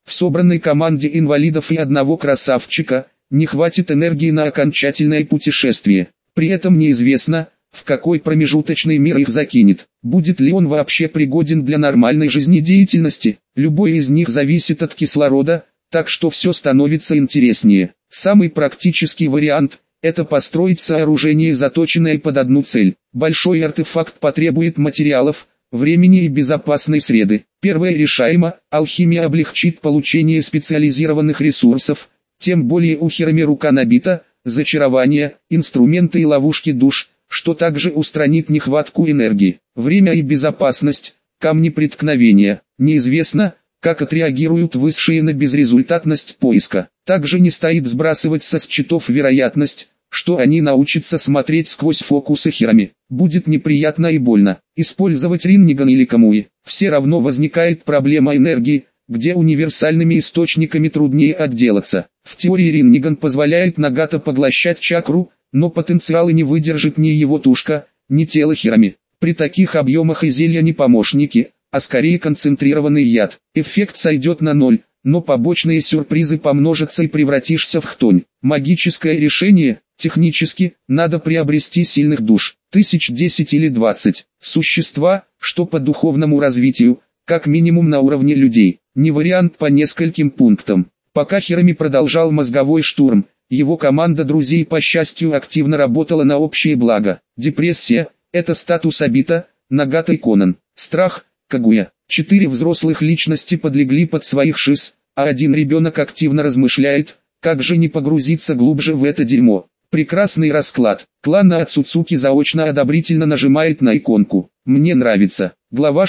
В собранной команде инвалидов и одного красавчика не хватит энергии на окончательное путешествие. При этом неизвестно, в какой промежуточный мир их закинет. Будет ли он вообще пригоден для нормальной жизнедеятельности? Любой из них зависит от кислорода, так что все становится интереснее. Самый практический вариант – это построить сооружение, заточенное под одну цель. Большой артефакт потребует материалов, времени и безопасной среды. Первое решаемо, алхимия облегчит получение специализированных ресурсов, тем более у Хирами рука набита, зачарования, инструменты и ловушки душ, что также устранит нехватку энергии. Время и безопасность, камни преткновения. Неизвестно, как отреагируют высшие на безрезультатность поиска. Также не стоит сбрасывать со счетов вероятность, что они научатся смотреть сквозь фокусы Хирами. Будет неприятно и больно. Использовать Ринниган или Камуи. Все равно возникает проблема энергии, где универсальными источниками труднее отделаться. В теории Ринниган позволяет Нагата поглощать чакру, но потенциала не выдержит ни его тушка, ни тело Хирами. При таких объемах и зелья не помощники, а скорее концентрированный яд. Эффект сойдет на ноль, но побочные сюрпризы помножатся и превратишься в хтонь. Магическое решение, технически, надо приобрести сильных душ, 1010 или 20. Существа, что по духовному развитию, как минимум на уровне людей. Не вариант по нескольким пунктам. Пока Хирами продолжал мозговой штурм, его команда друзей по счастью активно работала на общее благо. Депрессия – это статус Обита, Нагата и Конан. Страх – Кагуя. 4 взрослых личности подлегли под своих шиз, а один ребенок активно размышляет, как же не погрузиться глубже в это дерьмо. Прекрасный расклад. Клан Ацуцуки заочно одобрительно нажимает на иконку. Мне нравится. Глава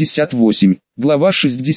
68. Глава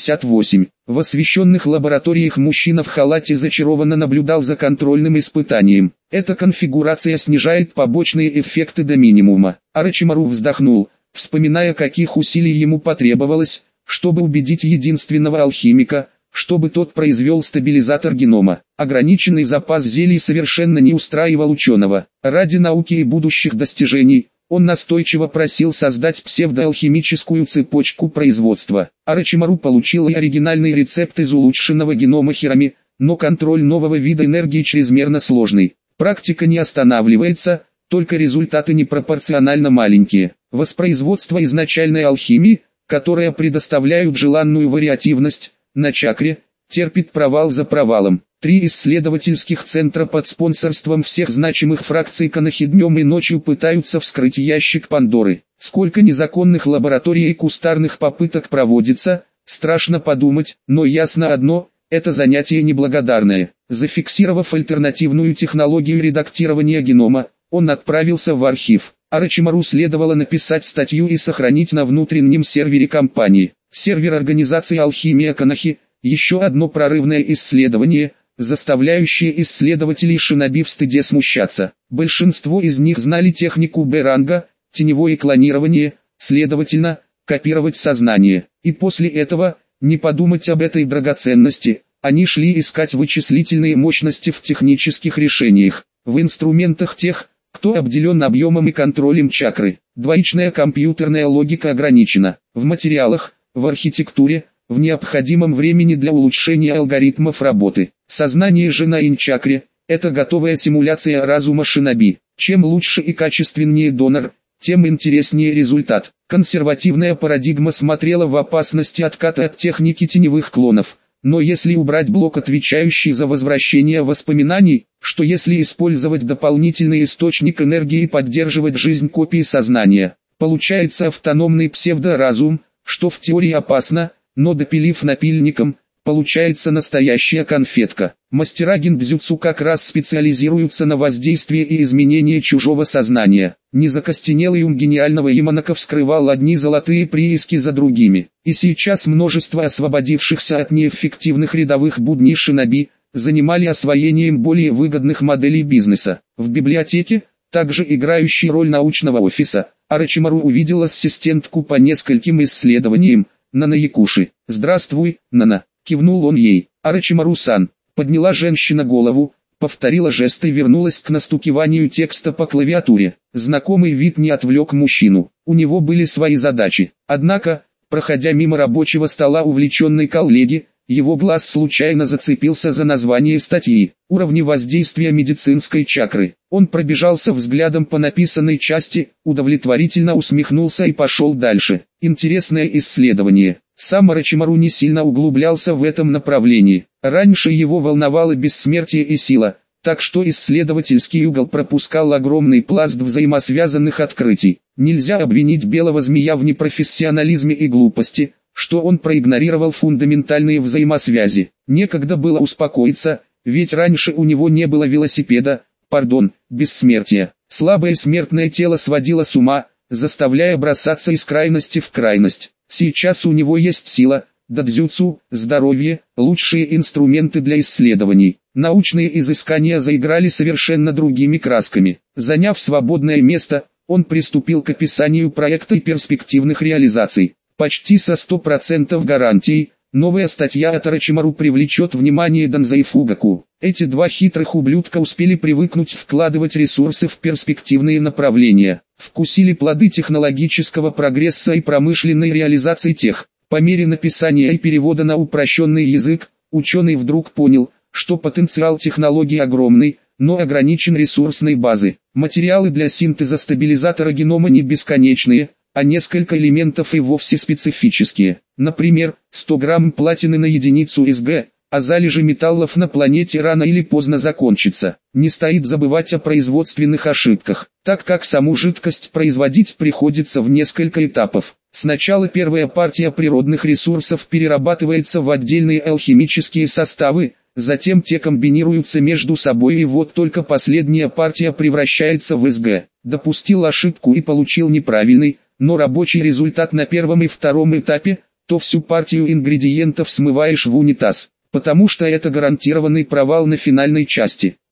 68. В освещенных лабораториях мужчина в халате зачарованно наблюдал за контрольным испытанием. Эта конфигурация снижает побочные эффекты до минимума. Орочимару вздохнул, вспоминая, каких усилий ему потребовалось, чтобы убедить единственного алхимика, чтобы тот произвел стабилизатор генома. Ограниченный запас зелий совершенно не устраивал ученого. Ради науки и будущих достижений, он настойчиво просил создать псевдоалхимическую цепочку производства. Орочимару получил и оригинальный рецепт из улучшенного генома Хирами, но контроль нового вида энергии чрезмерно сложный. Практика не останавливается, только результаты непропорционально маленькие. Воспроизводство изначальной алхимии, которая предоставляет желанную вариативность, на чакре, терпит провал за провалом. 3 исследовательских центра под спонсорством всех значимых фракций Канахи днем и ночью пытаются вскрыть ящик Пандоры. Сколько незаконных лабораторий и кустарных попыток проводится, страшно подумать, но ясно одно, это занятие неблагодарное. Зафиксировав альтернативную технологию редактирования генома, он отправился в архив. Орочимару следовало написать статью и сохранить на внутреннем сервере компании. Сервер организации «Алхимия Канахи» – еще одно прорывное исследование, заставляющее исследователей шиноби в стыде смущаться. Большинство из них знали технику Б-ранга, теневое клонирование, следовательно, копировать сознание. И после этого, не подумать об этой драгоценности, они шли искать вычислительные мощности в технических решениях, в инструментах тех, кто обделен объемом и контролем чакры. Двоичная компьютерная логика ограничена. В материалах, в архитектуре, в необходимом времени для улучшения алгоритмов работы. Сознание же на инчакре – это готовая симуляция разума шиноби. Чем лучше и качественнее донор, тем интереснее результат. Консервативная парадигма смотрела в опасности отката от техники теневых клонов. Но если убрать блок, отвечающий за возвращение воспоминаний, что если использовать дополнительный источник энергии и поддерживать жизнь копии сознания, получается автономный псевдоразум, что в теории опасно, но допилив напильником, получается настоящая конфетка. Мастера гиндзюцу как раз специализируются на воздействии и изменении чужого сознания. Незакостенелый ум гениального Яманака вскрывал одни золотые прииски за другими. И сейчас множество освободившихся от неэффективных рядовых будней шиноби, занимали освоением более выгодных моделей бизнеса. В библиотеке, также играющей роль научного офиса, Орочимару увидел ассистентку по нескольким исследованиям, Нана Якуши. «Здравствуй, Нана», — кивнул он ей. «Орочимару-сан», — подняла женщина голову, повторила жест и вернулась к настукиванию текста по клавиатуре. Знакомый вид не отвлек мужчину, у него были свои задачи. Однако, проходя мимо рабочего стола увлеченной коллеги, его глаз случайно зацепился за название статьи «Уровни воздействия медицинской чакры». Он пробежался взглядом по написанной части, удовлетворительно усмехнулся и пошел дальше. Интересное исследование. Сам Орочимару не сильно углублялся в этом направлении. Раньше его волновало бессмертие и сила, так что исследовательский угол пропускал огромный пласт взаимосвязанных открытий. Нельзя обвинить белого змея в непрофессионализме и глупости, что он проигнорировал фундаментальные взаимосвязи. Некогда было успокоиться, ведь раньше у него не было бессмертия. Слабое смертное тело сводило с ума, заставляя бросаться из крайности в крайность. Сейчас у него есть сила, дадзюцу, здоровье, лучшие инструменты для исследований. Научные изыскания заиграли совершенно другими красками. Заняв свободное место, он приступил к описанию проекта и перспективных реализаций. Почти со 100% гарантией, новая статья от Орочимару привлечет внимание Данзай Фугаку. Эти два хитрых ублюдка успели привыкнуть вкладывать ресурсы в перспективные направления, вкусили плоды технологического прогресса и промышленной реализации тех. По мере написания и перевода на упрощенный язык, ученый вдруг понял, что потенциал технологий огромный, но ограничен ресурсной базой. Материалы для синтеза стабилизатора генома не бесконечные, а несколько элементов и вовсе специфические. Например, 100 грамм платины на единицу СГ, а залежи металлов на планете рано или поздно закончатся. Не стоит забывать о производственных ошибках, так как саму жидкость производить приходится в несколько этапов. Сначала первая партия природных ресурсов перерабатывается в отдельные алхимические составы, затем те комбинируются между собой и вот только последняя партия превращается в СГ. Допустил ошибку и получил неправильный, но рабочий результат на первом и втором этапе, то всю партию ингредиентов смываешь в унитаз, потому что это гарантированный провал на финальной части.